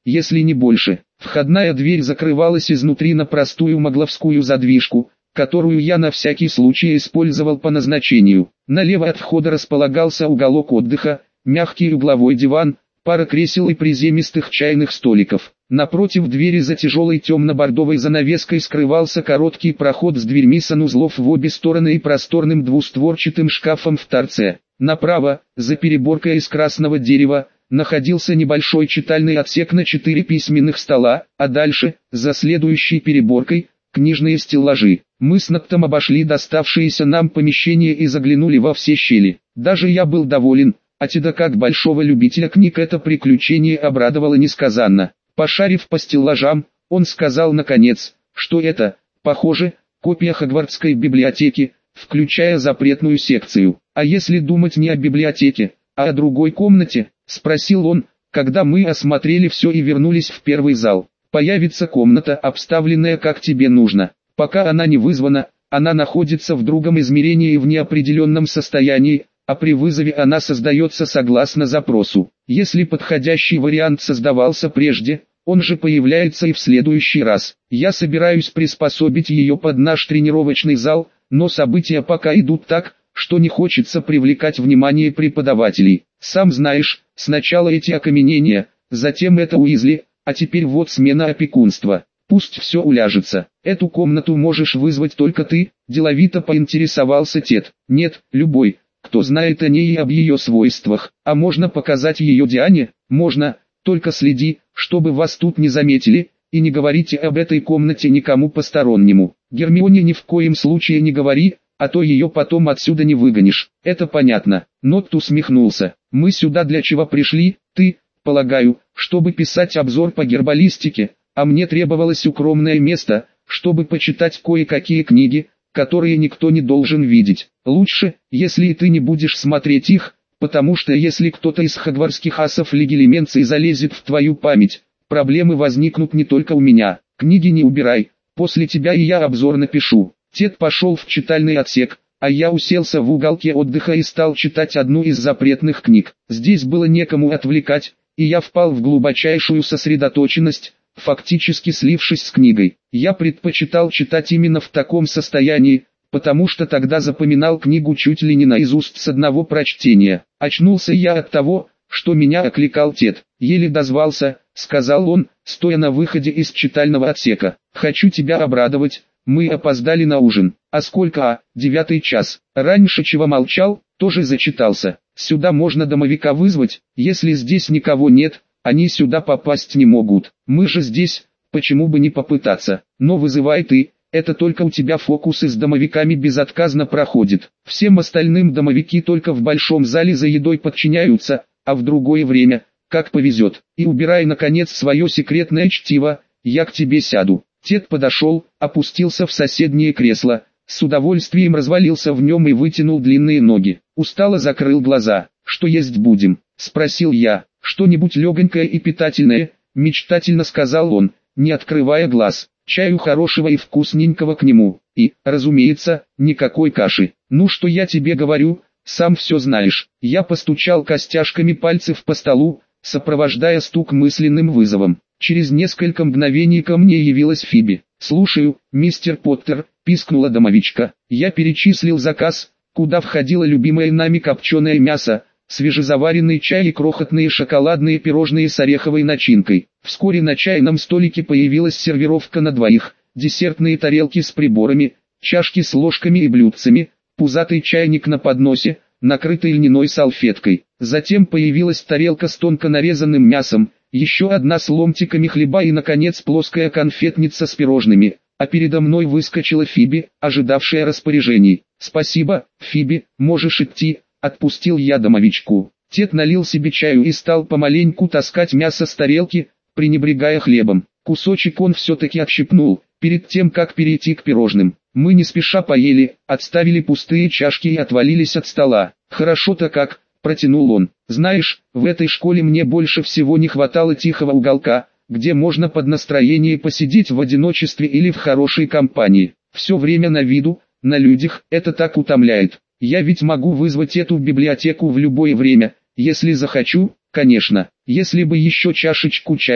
если не больше. Входная дверь закрывалась изнутри на простую магловскую задвижку, которую я на всякий случай использовал по назначению. Налево от входа располагался уголок отдыха, мягкий угловой диван, пара кресел и приземистых чайных столиков. Напротив двери за тяжелой темно-бордовой занавеской скрывался короткий проход с дверьми санузлов в обе стороны и просторным двустворчатым шкафом в торце. Направо, за переборкой из красного дерева, находился небольшой читальный отсек на четыре письменных стола, а дальше, за следующей переборкой, книжные стеллажи. Мы с Нактом обошли доставшиеся нам помещения и заглянули во все щели. Даже я был доволен, а Теда как большого любителя книг это приключение обрадовало несказанно. Пошарив по стеллажам, он сказал наконец, что это, похоже, копия Хогвартской библиотеки, включая запретную секцию. А если думать не о библиотеке, а о другой комнате, спросил он, когда мы осмотрели все и вернулись в первый зал. Появится комната, обставленная как тебе нужно. Пока она не вызвана, она находится в другом измерении и в неопределенном состоянии, а при вызове она создается согласно запросу. Если подходящий вариант создавался прежде, он же появляется и в следующий раз. Я собираюсь приспособить ее под наш тренировочный зал, но события пока идут так, что не хочется привлекать внимание преподавателей. Сам знаешь, сначала эти окаменения, затем это Уизли, а теперь вот смена опекунства. Пусть все уляжется. Эту комнату можешь вызвать только ты, деловито поинтересовался Тед. Нет, любой, кто знает о ней и об ее свойствах. А можно показать ее Диане? Можно, только следи, чтобы вас тут не заметили, и не говорите об этой комнате никому постороннему. Гермионе ни в коем случае не говори, а то ее потом отсюда не выгонишь. Это понятно. Нотт усмехнулся. Мы сюда для чего пришли? Ты, полагаю, чтобы писать обзор по гербалистике, а мне требовалось укромное место, чтобы почитать кое-какие книги, которые никто не должен видеть. Лучше, если и ты не будешь смотреть их, потому что если кто-то из хогвартских асов легилименции залезет в твою память, проблемы возникнут не только у меня. Книги не убирай, после тебя и я обзор напишу. Тед пошел в читальный отсек, а я уселся в уголке отдыха и стал читать одну из запретных книг. Здесь было некому отвлекать, и я впал в глубочайшую сосредоточенность, фактически слившись с книгой. Я предпочитал читать именно в таком состоянии, потому что тогда запоминал книгу чуть ли не наизусть с одного прочтения. Очнулся я от того, что меня окликал Тед. Еле дозвался, сказал он, стоя на выходе из читального отсека. «Хочу тебя обрадовать, мы опоздали на ужин». «А сколько, а? Девятый час». Раньше чего молчал, тоже зачитался. «Сюда можно домовика вызвать, если здесь никого нет, они сюда попасть не могут. Мы же здесь, почему бы не попытаться? Но вызывай ты, это только у тебя фокусы с домовиками безотказно проходит. Всем остальным домовики только в большом зале за едой подчиняются, а в другое время, как повезет. И убирай наконец свое секретное чтиво, я к тебе сяду». Тед подошел, опустился в соседнее кресло, с удовольствием развалился в нем и вытянул длинные ноги. Устало закрыл глаза. «Что есть будем?» — спросил я. «Что-нибудь легонькое и питательное», — мечтательно сказал он, не открывая глаз. «Чаю хорошего и вкусненького к нему. И, разумеется, никакой каши. Ну что я тебе говорю, сам все знаешь». Я постучал костяшками пальцев по столу, сопровождая стук мысленным вызовом. Через несколько мгновений ко мне явилась Фиби. «Слушаю, мистер Поттер», — пискнула домовичка. Я перечислил заказ, куда входило любимое нами копченое мясо, свежезаваренный чай и крохотные шоколадные пирожные с ореховой начинкой. Вскоре на чайном столике появилась сервировка на двоих, десертные тарелки с приборами, чашки с ложками и блюдцами, пузатый чайник на подносе, накрытый льняной салфеткой. Затем появилась тарелка с тонко нарезанным мясом, еще одна с ломтиками хлеба и, наконец, плоская конфетница с пирожными, а передо мной выскочила Фиби, ожидавшая распоряжений. «Спасибо, Фиби, можешь идти», — отпустил я домовичку. Тед налил себе чаю и стал помаленьку таскать мясо с тарелки, пренебрегая хлебом. Кусочек он все-таки отщипнул, перед тем как перейти к пирожным. Мы не спеша поели, отставили пустые чашки и отвалились от стола. «Хорошо-то как», — протянул он. «Знаешь, в этой школе мне больше всего не хватало тихого уголка, где можно под настроение посидеть в одиночестве или в хорошей компании. Все время на виду, на людях, это так утомляет. Я ведь могу вызвать эту библиотеку в любое время, если захочу, конечно. Если бы еще чашечку чаю,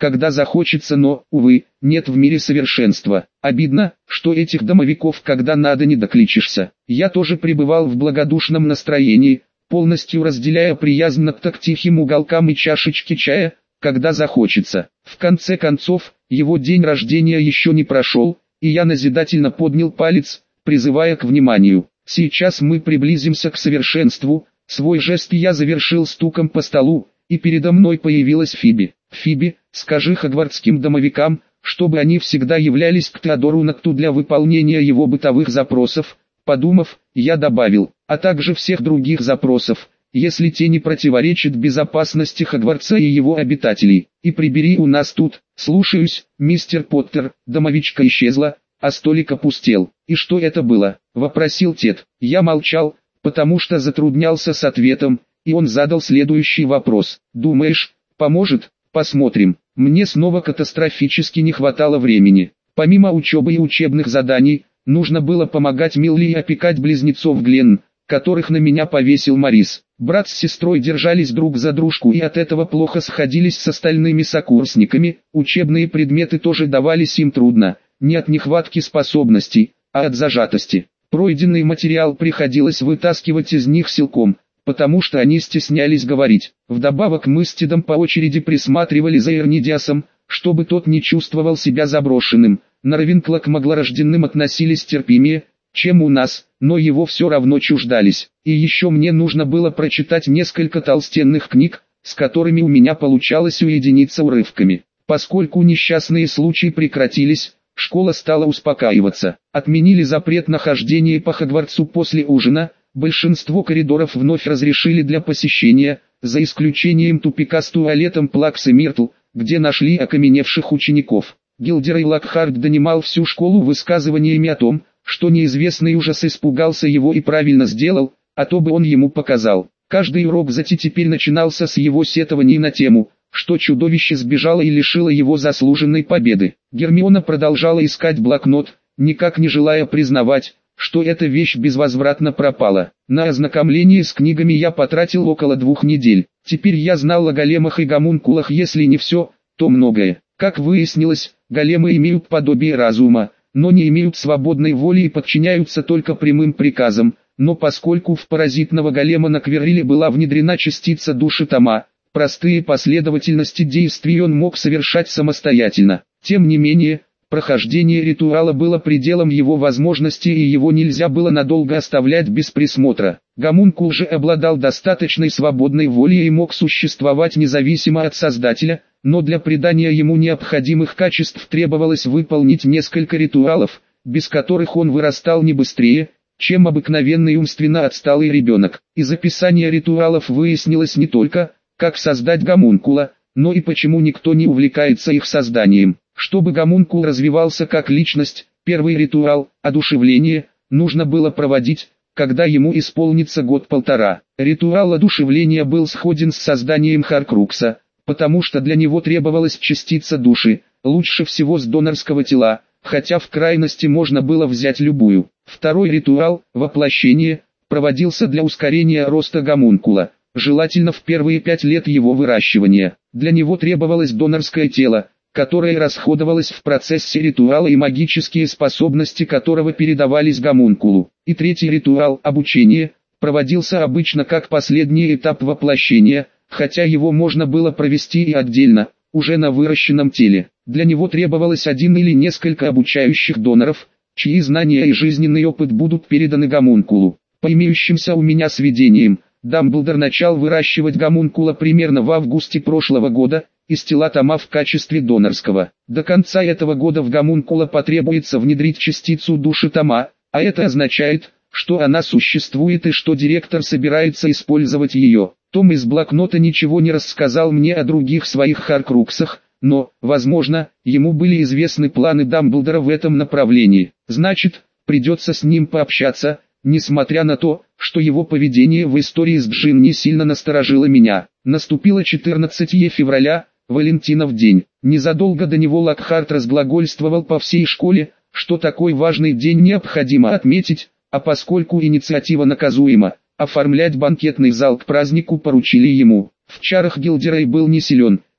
когда захочется, но, увы, нет в мире совершенства. Обидно, что этих домовиков когда надо не докличешься. Я тоже пребывал в благодушном настроении, полностью разделяя приязнь к тихим уголкам и чашечке чая, когда захочется. В конце концов, его день рождения еще не прошел, и я назидательно поднял палец, призывая к вниманию. Сейчас мы приблизимся к совершенству. Свой жест я завершил стуком по столу, и передо мной появилась Фиби. «Фиби, скажи хогвартским домовикам, чтобы они всегда являлись к Теодору Накту для выполнения его бытовых запросов», подумав, я добавил, а также всех других запросов, если те не противоречат безопасности Хогвартса и его обитателей. И прибери у нас тут. «Слушаюсь, мистер Поттер». Домовичка исчезла, а столик опустел. «И что это было?» — вопросил Тед. Я молчал, потому что затруднялся с ответом, и он задал следующий вопрос. «Думаешь, поможет?» «Посмотрим». Мне снова катастрофически не хватало времени. Помимо учебы и учебных заданий, нужно было помогать Милли и опекать близнецов Гленн, которых на меня повесил Морис. Брат с сестрой держались друг за дружку и от этого плохо сходились с остальными сокурсниками, учебные предметы тоже давались им трудно, не от нехватки способностей, а от зажатости. Пройденный материал приходилось вытаскивать из них силком, потому что они стеснялись говорить. Вдобавок мы с Тедом по очереди присматривали за Эрнидиасом, чтобы тот не чувствовал себя заброшенным. На Равенкло к маглорожденным относились терпимее, чем у нас, но его все равно чуждались. И еще мне нужно было прочитать несколько толстенных книг, с которыми у меня получалось уединиться урывками. Поскольку несчастные случаи прекратились, школа стала успокаиваться. Отменили запрет на хождение по Хогвартсу после ужина. Большинство коридоров вновь разрешили для посещения, за исключением тупика с туалетом Плакс и Миртл, где нашли окаменевших учеников. Гилдерей Локхарт донимал всю школу высказываниями о том, что неизвестный ужас испугался его и правильно сделал, а то бы он ему показал. Каждый урок Зати теперь начинался с его сетований на тему, что чудовище сбежало и лишило его заслуженной победы. Гермиона продолжала искать блокнот, никак не желая признавать, что эта вещь безвозвратно пропала. На ознакомление с книгами я потратил около двух недель. Теперь я знал о големах и гомункулах, если не все, то многое. Как выяснилось, големы имеют подобие разума, но не имеют свободной воли и подчиняются только прямым приказам. Но поскольку в паразитного голема на Квирриле была внедрена частица души Тома, простые последовательности действий он мог совершать самостоятельно. Тем не менее, прохождение ритуала было пределом его возможностей и его нельзя было надолго оставлять без присмотра. Гомункул же обладал достаточной свободной волей и мог существовать независимо от Создателя, но для придания ему необходимых качеств требовалось выполнить несколько ритуалов, без которых он вырастал не быстрее, чем обыкновенный умственно отсталый ребенок. Из описания ритуалов выяснилось не только, как создать гомункула, но и почему никто не увлекается их созданием. Чтобы гомункул развивался как личность, первый ритуал, одушевление, нужно было проводить, когда ему исполнится год-полтора. Ритуал одушевления был сходен с созданием Хоркрукса, потому что для него требовалась частица души, лучше всего с донорского тела, хотя в крайности можно было взять любую. Второй ритуал, воплощение, проводился для ускорения роста гомункула, желательно в первые пять лет его выращивания. Для него требовалось донорское тело, которое расходовалось в процессе ритуала и магические способности которого передавались гомункулу. И третий ритуал, обучение, проводился обычно как последний этап воплощения, хотя его можно было провести и отдельно, уже на выращенном теле. Для него требовалось один или несколько обучающих доноров, чьи знания и жизненный опыт будут переданы гомункулу. По имеющимся у меня сведениям, Дамблдор начал выращивать гомункула примерно в августе прошлого года, из тела Тома в качестве донорского. До конца этого года в гомункула потребуется внедрить частицу души Тома, а это означает, что она существует и что директор собирается использовать ее. Том из блокнота ничего не рассказал мне о других своих Хоркруксах, но, возможно, ему были известны планы Дамблдора в этом направлении. Значит, придется с ним пообщаться, несмотря на то, что его поведение в истории с Джин не сильно насторожило меня. Наступило четырнадцатое февраля, Валентинов день. Незадолго до него Локхарт разглагольствовал по всей школе, что такой важный день необходимо отметить, а поскольку инициатива наказуема, оформлять банкетный зал к празднику поручили ему. В чарах Гилдерей был не силен,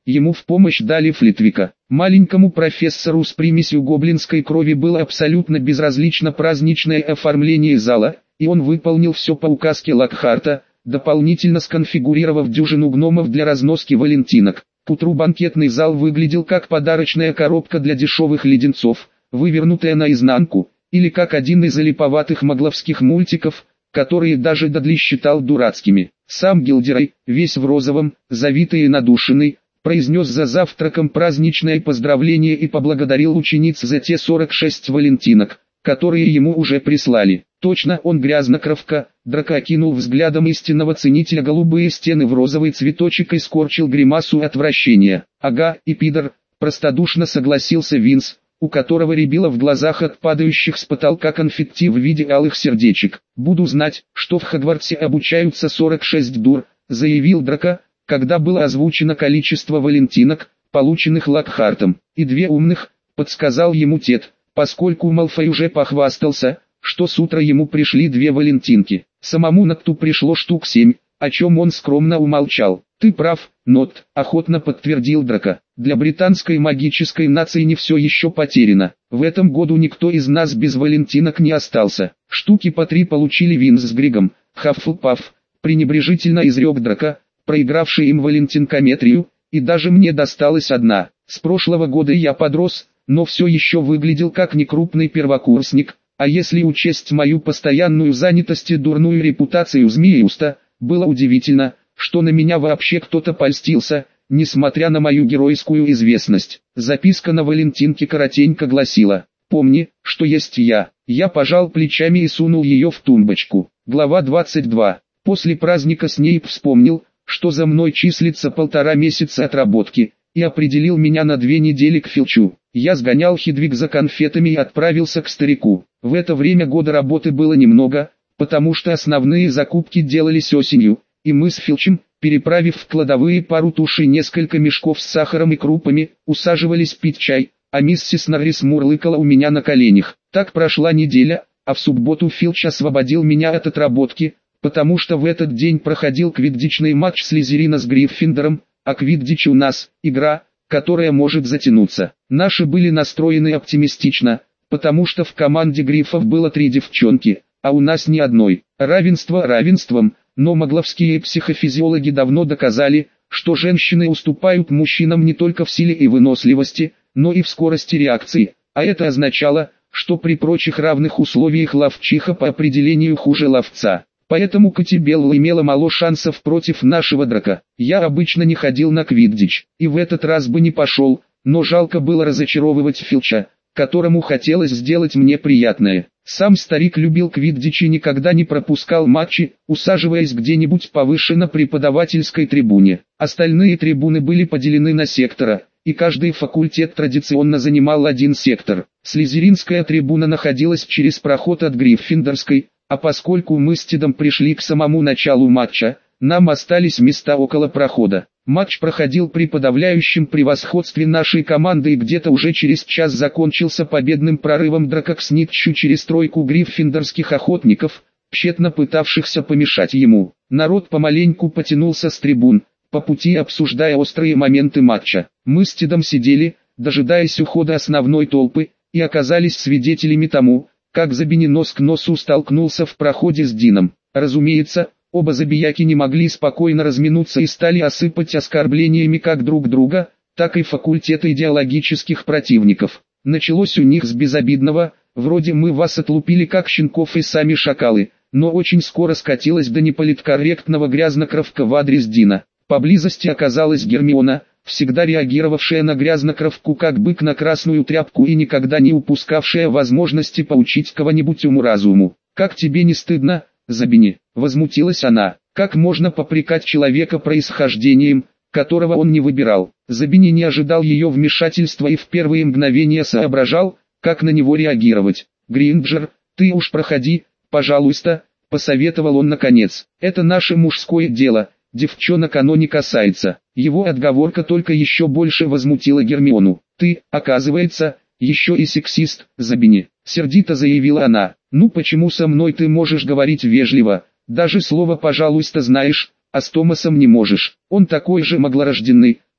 ему в помощь дали Флитвика. Маленькому профессору с примесью гоблинской крови было абсолютно безразлично праздничное оформление зала, и он выполнил все по указке Локхарта, дополнительно сконфигурировав дюжину гномов для разноски валентинок. К утру банкетный зал выглядел как подарочная коробка для дешевых леденцов, вывернутая наизнанку, или как один из залиповатых могловских мультиков, которые даже Дадли считал дурацкими. Сам Гилдерой, весь в розовом, завитый и надушенный, произнес за завтраком праздничное поздравление и поблагодарил учениц за те сорок шесть валентинок, которые ему уже прислали. Точно он грязнокровка. Драко окинул взглядом истинного ценителя голубые стены в розовый цветочек и скорчил гримасу отвращения. «Ага, и пидор», простодушно согласился Винс, у которого рябило в глазах от падающих с потолка конфетти в виде алых сердечек. «Буду знать, что в Хогвартсе обучаются сорок шесть дур», заявил Драко, когда было озвучено количество валентинок, полученных Локхартом. «И две умных», подсказал ему Тед, поскольку Малфой уже похвастался, что с утра ему пришли две валентинки. Самому Нотту пришло штук семь, о чем он скромно умолчал. «Ты прав, Нотт», охотно подтвердил Драко. «Для британской магической нации не все еще потеряно. В этом году никто из нас без валентинок не остался. Штуки по три получили Винс с Григом, Хаффлпафф», пренебрежительно изрек Драко, проигравший им валентинкометрию, «и даже мне досталась одна. С прошлого года я подрос, но все еще выглядел как некрупный первокурсник. А если учесть мою постоянную занятость и дурную репутацию Змеиуста, было удивительно, что на меня вообще кто-то польстился, несмотря на мою геройскую известность». Записка на валентинке коротенько гласила: «Помни, что есть я». Я пожал плечами и сунул ее в тумбочку. Глава двадцать два. После праздника Снейп вспомнил, что за мной числится полтора месяца отработки, и определил меня на две недели к Филчу. Я сгонял Хедвиг за конфетами и отправился к старику. В это время года работы было немного, потому что основные закупки делались осенью, и мы с Филчем, переправив в кладовые пару туш и несколько мешков с сахаром и крупами, усаживались пить чай, а миссис Норрис мурлыкала у меня на коленях. Так прошла неделя, а в субботу Филч освободил меня от отработки, потому что в этот день проходил квиддичный матч Слизерина с Гриффиндором, а квиддич у нас – игра, которая может затянуться. Наши были настроены оптимистично, потому что в команде Гриффов было три девчонки, а у нас ни одной. Равенство равенством, но магловские психофизиологи давно доказали, что женщины уступают мужчинам не только в силе и выносливости, но и в скорости реакции, а это означало, что при прочих равных условиях ловчиха по определению хуже ловца. Поэтому Кати Белл имела мало шансов против нашего Драко. Я обычно не ходил на квиддич, и в этот раз бы не пошел, но жалко было разочаровывать Филча, которому хотелось сделать мне приятное. Сам старик любил квиддич и никогда не пропускал матчи, усаживаясь где-нибудь повыше на преподавательской трибуне. Остальные трибуны были поделены на сектора, и каждый факультет традиционно занимал один сектор. Слизеринская трибуна находилась через проход от Гриффиндорской, а поскольку мы с Тедом пришли к самому началу матча, нам остались места около прохода. Матч проходил при подавляющем превосходстве нашей команды и где-то уже через час закончился победным прорывом Драко к Снитчу через тройку гриффиндорских охотников, тщетно пытавшихся помешать ему. Народ помаленьку потянулся с трибун, по пути обсуждая острые моменты матча. Мы с Тедом сидели, дожидаясь ухода основной толпы, и оказались свидетелями тому, как Забини нос к носу столкнулся в проходе с Дином. Разумеется, оба забияки не могли спокойно разминуться и стали осыпать оскорблениями как друг друга, так и факультета идеологических противников. Началось у них с безобидного, вроде «мы вас отлупили как щенков и сами шакалы», но очень скоро скатилось до неполиткорректного грязнокровка в адрес Дина. Поблизости оказалась Гермиона, всегда реагировавшая на грязнокровку как бык на красную тряпку и никогда не упускавшая возможности поучить кого-нибудь уму-разуму. «Как тебе не стыдно, Забини?» — возмутилась она. «Как можно попрекать человека происхождением, которого он не выбирал?» Забини не ожидал ее вмешательства и в первые мгновения соображал, как на него реагировать. «Гринджер, ты уж проходи, пожалуйста», — посоветовал он наконец. «Это наше мужское дело, девчонок оно не касается». Его отговорка только еще больше возмутила Гермиону. «Ты, оказывается, еще и сексист, Забини», — сердито заявила она. «Ну почему со мной ты можешь говорить вежливо, даже слово «пожалуйста» знаешь, а с Томасом не можешь? Он такой же маглорожденный,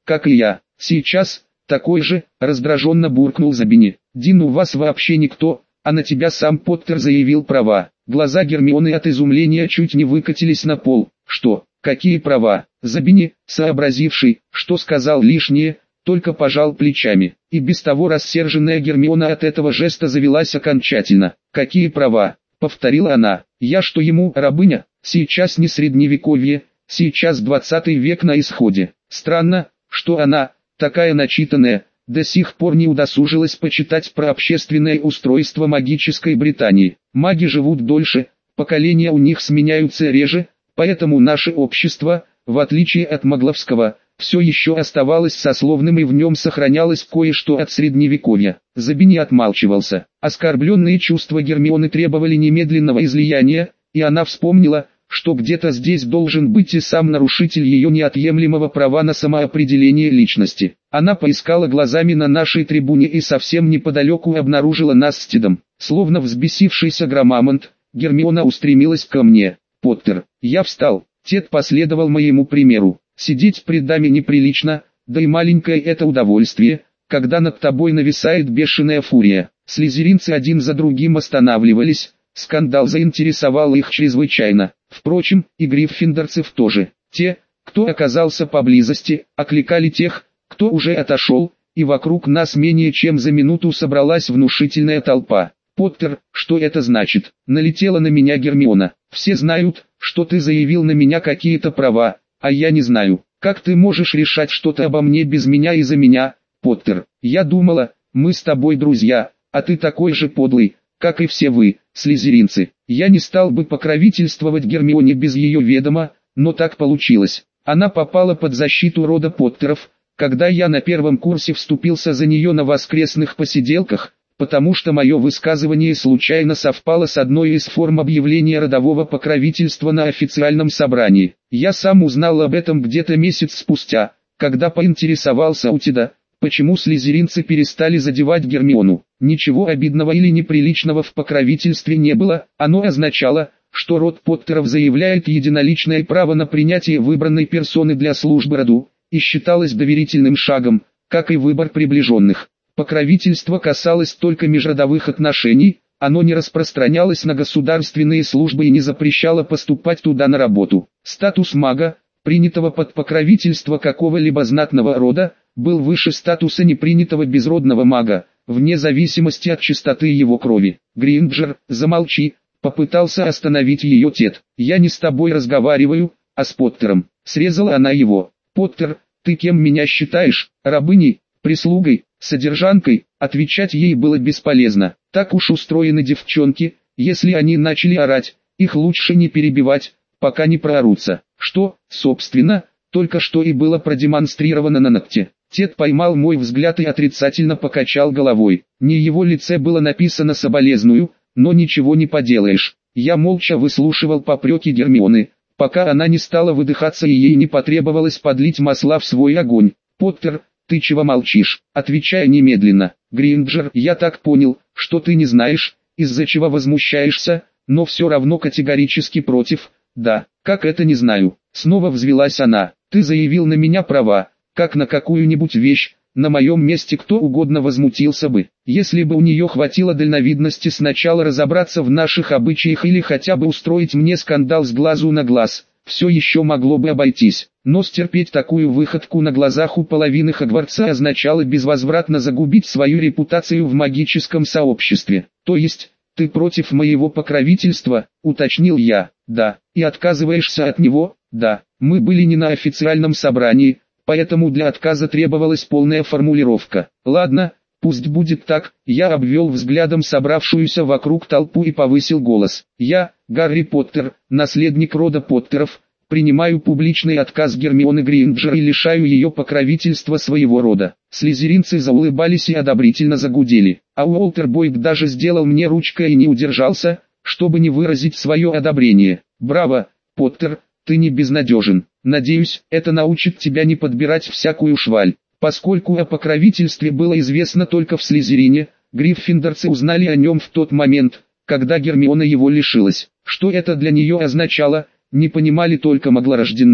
как и я. Сейчас, такой же, раздраженно буркнул Забини. Дин, у вас вообще никто, а на тебя сам Поттер заявил права. Глаза Гермионы от изумления чуть не выкатились на пол. Что? Какие права? Забини, сообразивший, что сказал лишнее, только пожал плечами. И без того рассерженная Гермиона от этого жеста завелась окончательно. «Какие права?» — повторила она. «Я что ему, рабыня? Сейчас не средневековье, сейчас двадцатый век на исходе. Странно, что она, такая начитанная, до сих пор не удосужилась почитать про общественное устройство магической Британии. Маги живут дольше, поколения у них сменяются реже, поэтому наше общество, в отличие от магловского, все еще оставалось сословным и в нем сохранялось кое-что от средневековья». Забини отмалчивался. Оскорбленные чувства Гермионы требовали немедленного излияния, и она вспомнила, что где-то здесь должен быть и сам нарушитель ее неотъемлемого права на самоопределение личности. Она поискала глазами на нашей трибуне и совсем неподалеку обнаружила нас с Тедом. Словно взбесившийся громамонт, Гермиона устремилась ко мне. «Поттер». Я встал. Тед последовал моему примеру. Сидеть пред даме неприлично, да и маленькое это удовольствие, когда над тобой нависает бешеная фурия. Слизеринцы один за другим останавливались, скандал заинтересовал их чрезвычайно. Впрочем, и гриффиндорцев тоже. Те, кто оказался поблизости, окликали тех, кто уже отошел, и вокруг нас менее чем за минуту собралась внушительная толпа. «Поттер, что это значит?» — налетела на меня Гермиона. «Все знают, что ты заявил на меня какие-то права, а я не знаю. Как ты можешь решать что-то обо мне без меня и за меня, Поттер? Я думала, мы с тобой друзья, а ты такой же подлый, как и все вы, слизеринцы». Я не стал бы покровительствовать Гермионе без ее ведома, но так получилось. Она попала под защиту рода Поттеров, когда я на первом курсе вступился за нее на воскресных посиделках, потому что мое высказывание случайно совпало с одной из форм объявления родового покровительства на официальном собрании. Я сам узнал об этом где-то месяц спустя, когда поинтересовался у Теда, почему слизеринцы перестали задевать Гермиону. Ничего обидного или неприличного в покровительстве не было, оно означало, что род Поттеров заявляет единоличное право на принятие выбранной персоны для службы роду, и считалось доверительным шагом, как и выбор приближенных. Покровительство касалось только межродовых отношений, оно не распространялось на государственные службы и не запрещало поступать туда на работу. Статус мага, принятого под покровительство какого-либо знатного рода, был выше статуса непринятого безродного мага, вне зависимости от чистоты его крови. «Гринджер, замолчи», — попытался остановить ее Тед. «Я не с тобой разговариваю, а с Поттером». Срезала она его. «Поттер, ты кем меня считаешь, рабыней, прислугой, содержанкой?» Отвечать ей было бесполезно. Так уж устроены девчонки, если они начали орать, их лучше не перебивать, пока не проорутся. Что, собственно, только что и было продемонстрировано на ногте. Тед поймал мой взгляд и отрицательно покачал головой. На его лице было написано «соболезную», но ничего не поделаешь. Я молча выслушивал попреки Гермионы, пока она не стала выдыхаться и ей не потребовалось подлить масла в свой огонь. «Поттер, ты чего молчишь? Отвечай немедленно». «Гринджер, я так понял, что ты не знаешь, из-за чего возмущаешься, но все равно категорически против». «Да, как это не знаю?» Снова взвилась она. «Ты заявил на меня права, как на какую-нибудь вещь, на моем месте кто угодно возмутился бы. Если бы у нее хватило дальновидности сначала разобраться в наших обычаях или хотя бы устроить мне скандал с глазу на глаз, все еще могло бы обойтись. Но стерпеть такую выходку на глазах у половины Хогвартса означало безвозвратно загубить свою репутацию в магическом сообществе. То есть, ты против моего покровительства, уточнил я. Да. И отказываешься от него? Да. Мы были не на официальном собрании, поэтому для отказа требовалась полная формулировка. Ладно, пусть будет так. Я обвел взглядом собравшуюся вокруг толпу и повысил голос. Я, Гарри Поттер, наследник рода Поттеров, принимаю публичный отказ Гермионы Гринджер и лишаю ее покровительства своего рода. Слизеринцы заулыбались и одобрительно загудели, а Уолтер Бойк даже сделал мне ручкой и не удержался, чтобы не выразить свое одобрение. Браво, Поттер, ты не безнадежен. Надеюсь, это научит тебя не подбирать всякую шваль. Поскольку о покровительстве было известно только в Слизерине, гриффиндорцы узнали о нем в тот момент, когда Гермиона его лишилась. Что это для нее означало, не понимали только маглорожденные,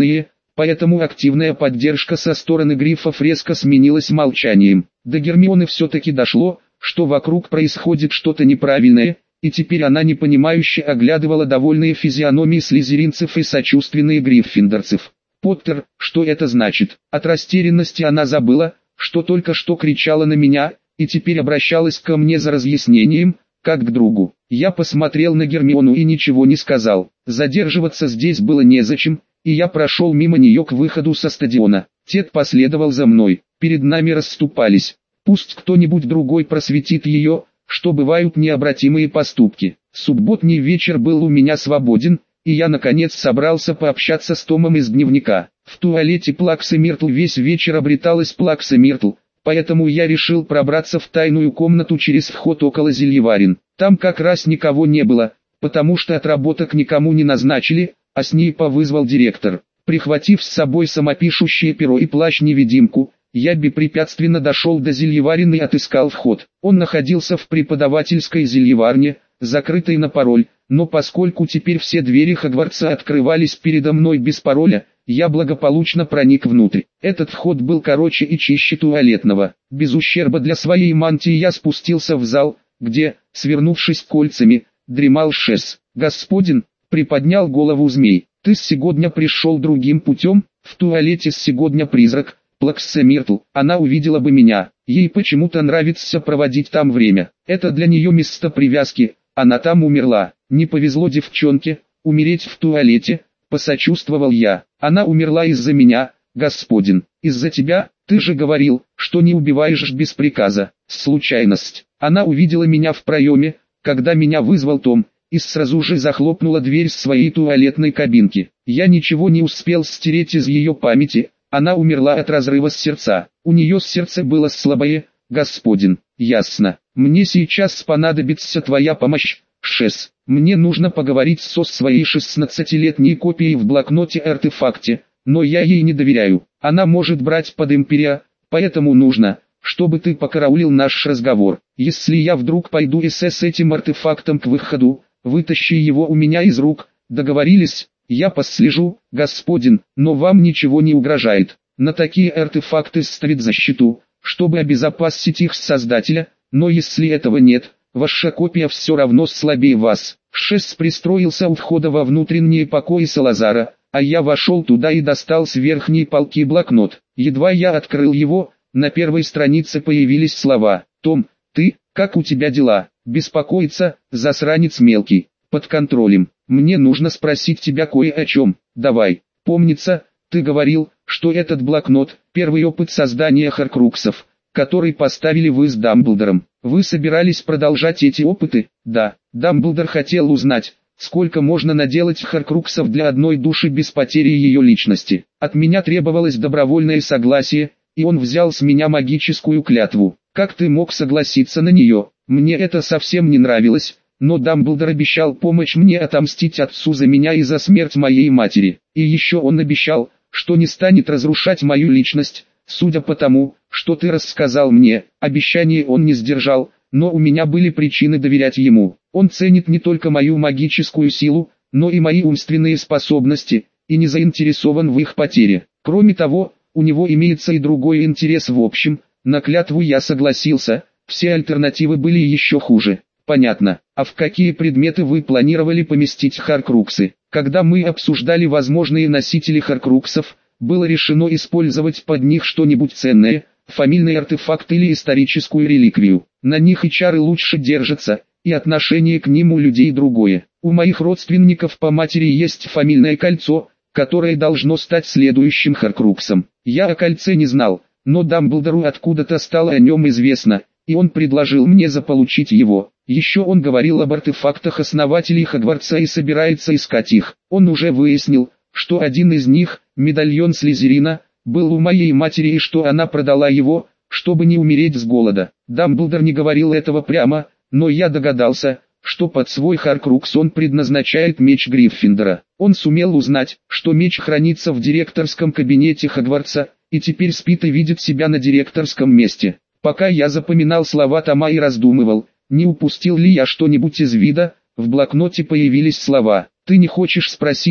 Поэтому активная поддержка со стороны Гриффов резко сменилась молчанием. До Гермионы все-таки дошло, что вокруг происходит что-то неправильное, и теперь она непонимающе оглядывала довольные физиономии слизеринцев и сочувственные гриффиндорцев. «Поттер, что это значит?» От растерянности она забыла, что только что кричала на меня, и теперь обращалась ко мне за разъяснением, как к другу. Я посмотрел на Гермиону и ничего не сказал. Задерживаться здесь было незачем, и я прошел мимо нее к выходу со стадиона. Тед последовал за мной. Перед нами расступались. Пусть кто-нибудь другой просветит ее, что бывают необратимые поступки. Субботний вечер был у меня свободен, и я наконец собрался пообщаться с Томом из дневника. В туалете Плаксы Миртл весь вечер обреталась Плакса Миртл, поэтому я решил пробраться в тайную комнату через вход около Зельеварен. Там как раз никого не было, потому что отработок никому не назначили, а Снейпа вызвал директор. Прихватив с собой самопишущее перо и плащ-невидимку, я беспрепятственно дошел до Зельеварен и отыскал вход. Он находился в преподавательской зельеварне, закрытой на пароль, но поскольку теперь все двери Хогвартса открывались передо мной без пароля, я благополучно проник внутрь. Этот вход был короче и чище туалетного. Без ущерба для своей мантии я спустился в зал, где, свернувшись кольцами, дремал Шесс. «Господин», — приподнял голову змей, — «ты сегодня пришел другим путем?» «В туалете сегодня призрак, Плакса Миртл, она увидела бы меня, ей почему-то нравится проводить там время. Это для нее место привязки, она там умерла. Не повезло девчонке, умереть в туалете», — посочувствовал я. «Она умерла из-за меня, господин. Из-за тебя, ты же говорил, что не убиваешь без приказа. Случайность. Она увидела меня в проеме, когда меня вызвал Том, и сразу же захлопнула дверь своей туалетной кабинки. Я ничего не успел стереть из ее памяти, она умерла от разрыва сердца. У нее сердце было слабое, господин». «Ясно. Мне сейчас понадобится твоя помощь, Шесс. Мне нужно поговорить со своей шестнадцатилетней копией в блокноте-артефакте, но я ей не доверяю. Она может брать под империя, поэтому нужно, чтобы ты покараулил наш разговор. Если я вдруг пойду и с этим артефактом к выходу, вытащи его у меня из рук. Договорились?» «Я послежу, господин, но вам ничего не угрожает. На такие артефакты ставят защиту, чтобы обезопасить их создателя, но если этого нет, ваша копия все равно слабее вас». Шесс пристроился у входа во внутренние покои Салазара, а я вошел туда и достал с верхней полки блокнот. Едва я открыл его, на первой странице появились слова: «Том, ты, как у тебя дела? Беспокоиться, засранец мелкий, под контролем. Мне нужно спросить тебя кое о чем. Давай. Помнится, ты говорил, что этот блокнот – первый опыт создания хоркруксов, который поставили вы с Дамблдором. Вы собирались продолжать эти опыты?» «Да». Дамблдор хотел узнать, сколько можно наделать хоркруксов для одной души без потери ее личности. От меня требовалось добровольное согласие, и он взял с меня магическую клятву. «Как ты мог согласиться на нее?» Мне это совсем не нравилось. Но Дамблдор обещал помочь мне отомстить отцу за меня и за смерть моей матери. И еще он обещал, что не станет разрушать мою личность. Судя по тому, что ты рассказал мне, обещание он не сдержал, но у меня были причины доверять ему. Он ценит не только мою магическую силу, но и мои умственные способности, и не заинтересован в их потере. Кроме того, у него имеется и другой интерес в общем. На клятву я согласился, все альтернативы были еще хуже. Понятно. А в какие предметы вы планировали поместить хоркруксы? Когда мы обсуждали возможные носители хоркруксов, было решено использовать под них что-нибудь ценное, фамильный артефакт или историческую реликвию. На них и чары лучше держатся, и отношение к ним у людей другое. У моих родственников по матери есть фамильное кольцо, которое должно стать следующим хоркруксом. Я о кольце не знал, но Дамблдору откуда-то стало о нем известно, и он предложил мне заполучить его. Еще он говорил об артефактах основателей Хогвартса и собирается искать их. Он уже выяснил, что один из них, медальон Слизерина, был у моей матери и что она продала его, чтобы не умереть с голода. Дамблдор не говорил этого прямо, но я догадался, что под свой хоркрукс он предназначает меч Гриффиндора. Он сумел узнать, что меч хранится в директорском кабинете Хогвартса, и теперь спит и видит себя на директорском месте. Пока я запоминал слова Тома и раздумывал, не упустил ли я что-нибудь из вида, в блокноте появились слова: «Ты не хочешь спросить,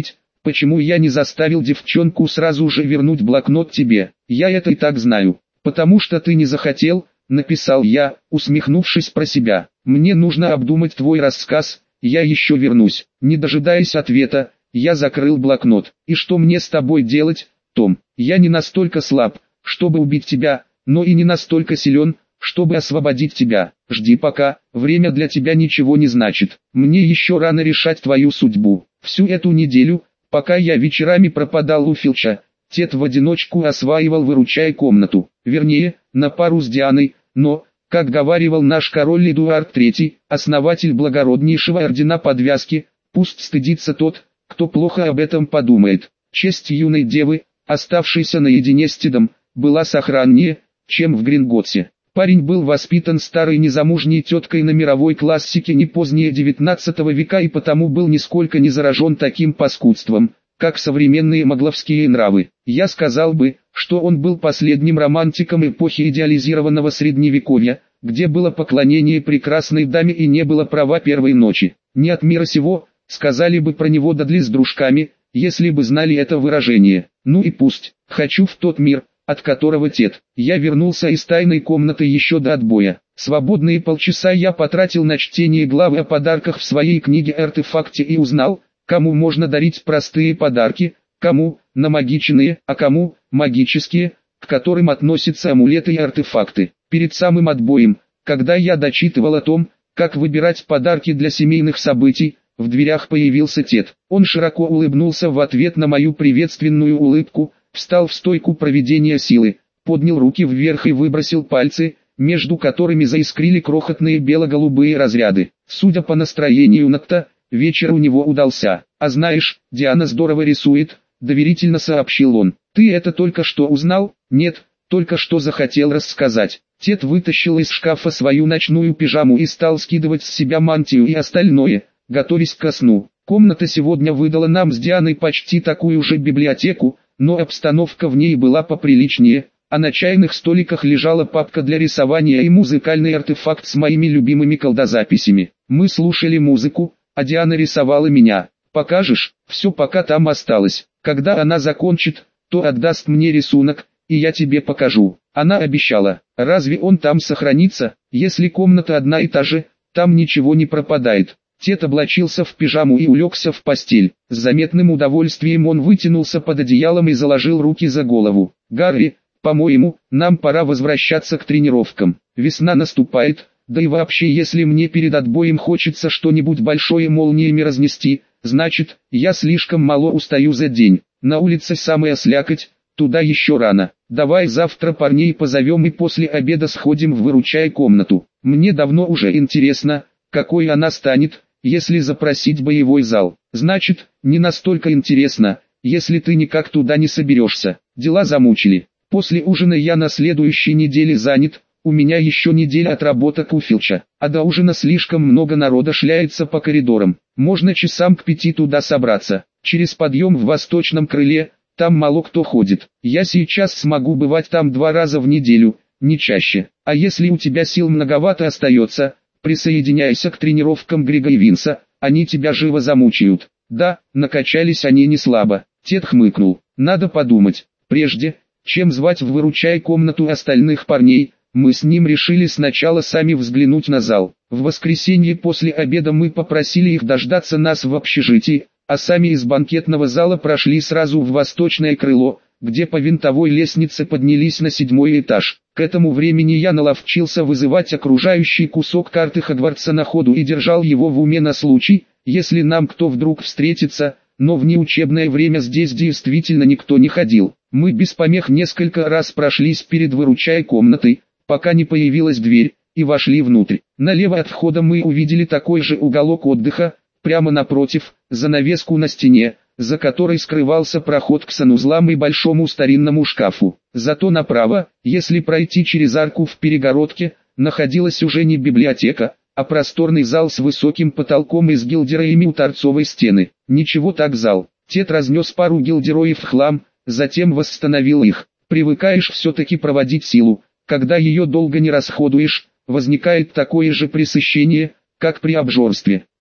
Почему я не заставил девчонку сразу же вернуть блокнот тебе? Я это и так знаю. Потому что ты не захотел, написал я, усмехнувшись про себя. Мне нужно обдумать твой рассказ, я еще вернусь. Не дожидаясь ответа, я закрыл блокнот. И что мне с тобой делать, Том? Я не настолько слаб, чтобы убить тебя, но и не настолько силен, чтобы освободить тебя. Жди пока, время для тебя ничего не значит. Мне еще рано решать твою судьбу. Всю эту неделю, пока я вечерами пропадал у Филча, Тед в одиночку осваивал выручай комнату. Вернее, на пару с Дианой, но, как говаривал наш король Эдуард третий, основатель благороднейшего ордена подвязки, пусть стыдится тот, кто плохо об этом подумает. Честь юной девы, оставшейся наедине с Тедом, была сохраннее, чем в Гринготсе. Парень был воспитан старой незамужней теткой на мировой классике не позднее девятнадцатого века и потому был нисколько не заражен таким паскудством, как современные могловские нравы. Я сказал бы, что он был последним романтиком эпохи идеализированного средневековья, где было поклонение прекрасной даме и не было права первой ночи. Не от мира сего, сказали бы про него Дадли с дружками, если бы знали это выражение. Ну и пусть, хочу в тот мир, от которого Тед. Я вернулся из тайной комнаты еще до отбоя. Свободные полчаса я потратил на чтение главы о подарках в своей книге «Артефакте» и узнал, кому можно дарить простые подарки, кому – намагиченные, а кому – магические, к которым относятся амулеты и артефакты. Перед самым отбоем, когда я дочитывал о том, как выбирать подарки для семейных событий, в дверях появился Тед. Он широко улыбнулся в ответ на мою приветственную улыбку, встал в стойку проведения силы, поднял руки вверх и выбросил пальцы, между которыми заискрили крохотные бело-голубые разряды. Судя по настроению Натта, вечер у него удался. «А знаешь, Диана здорово рисует», — доверительно сообщил он. «Ты это только что узнал?» «Нет, только что захотел рассказать». Тед вытащил из шкафа свою ночную пижаму и стал скидывать с себя мантию и остальное, готовясь ко сну. Комната сегодня выдала нам с Дианой почти такую же библиотеку, но обстановка в ней была поприличнее, а на чайных столиках лежала папка для рисования и музыкальный артефакт с моими любимыми колдозаписями. Мы слушали музыку, а Диана рисовала меня. «Покажешь?» «Все пока там осталось. Когда она закончит, то отдаст мне рисунок, и я тебе покажу». Она обещала. «Разве он там сохранится? Если комната одна и та же, там ничего не пропадает». Тед облачился в пижаму и улегся в постель. С заметным удовольствием он вытянулся под одеялом и заложил руки за голову. «Гарри, по-моему, нам пора возвращаться к тренировкам. Весна наступает, да и вообще если мне перед отбоем хочется что-нибудь большое молниями разнести, значит, я слишком мало устаю за день. На улице самая слякоть, туда еще рано. Давай завтра парней позовем и после обеда сходим в выручай комнату. Мне давно уже интересно, какой она станет, если запросить боевой зал. Значит, не настолько интересно, если ты никак туда не соберешься. Дела замучили. После ужина я на следующей неделе занят, у меня еще неделя отработок у Филча, а до ужина слишком много народа шляется по коридорам. Можно часам к пяти туда собраться. Через подъем в восточном крыле, там мало кто ходит. Я сейчас смогу бывать там два раза в неделю, не чаще. А если у тебя сил многовато остается, присоединяйся к тренировкам Грига и Винса, они тебя живо замучают. Да, накачались они не слабо. Тед хмыкнул. Надо подумать. Прежде, чем звать в выручай комнату остальных парней, мы с ним решили сначала сами взглянуть на зал. В воскресенье после обеда мы попросили их дождаться нас в общежитии, а сами из банкетного зала прошли сразу в восточное крыло, где по винтовой лестнице поднялись на седьмой этаж. К этому времени я наловчился вызывать окружающий кусок карты Хогвартса на ходу и держал его в уме на случай, если нам кто вдруг встретится, но в неучебное время здесь действительно никто не ходил. Мы без помех несколько раз прошлись перед выручай комнатой, пока не появилась дверь, и вошли внутрь. Налево от входа мы увидели такой же уголок отдыха, прямо напротив, занавеску на стене, за которой скрывался проход к санузлам и большому старинному шкафу. Зато направо, если пройти через арку в перегородке, находилась уже не библиотека, а просторный зал с высоким потолком из гильдероями у торцовой стены. Ничего так зал. Тед разнес пару гильдероев в хлам, затем восстановил их. Привыкаешь все-таки проводить силу, когда ее долго не расходуешь, возникает такое же пресыщение, как при обжорстве.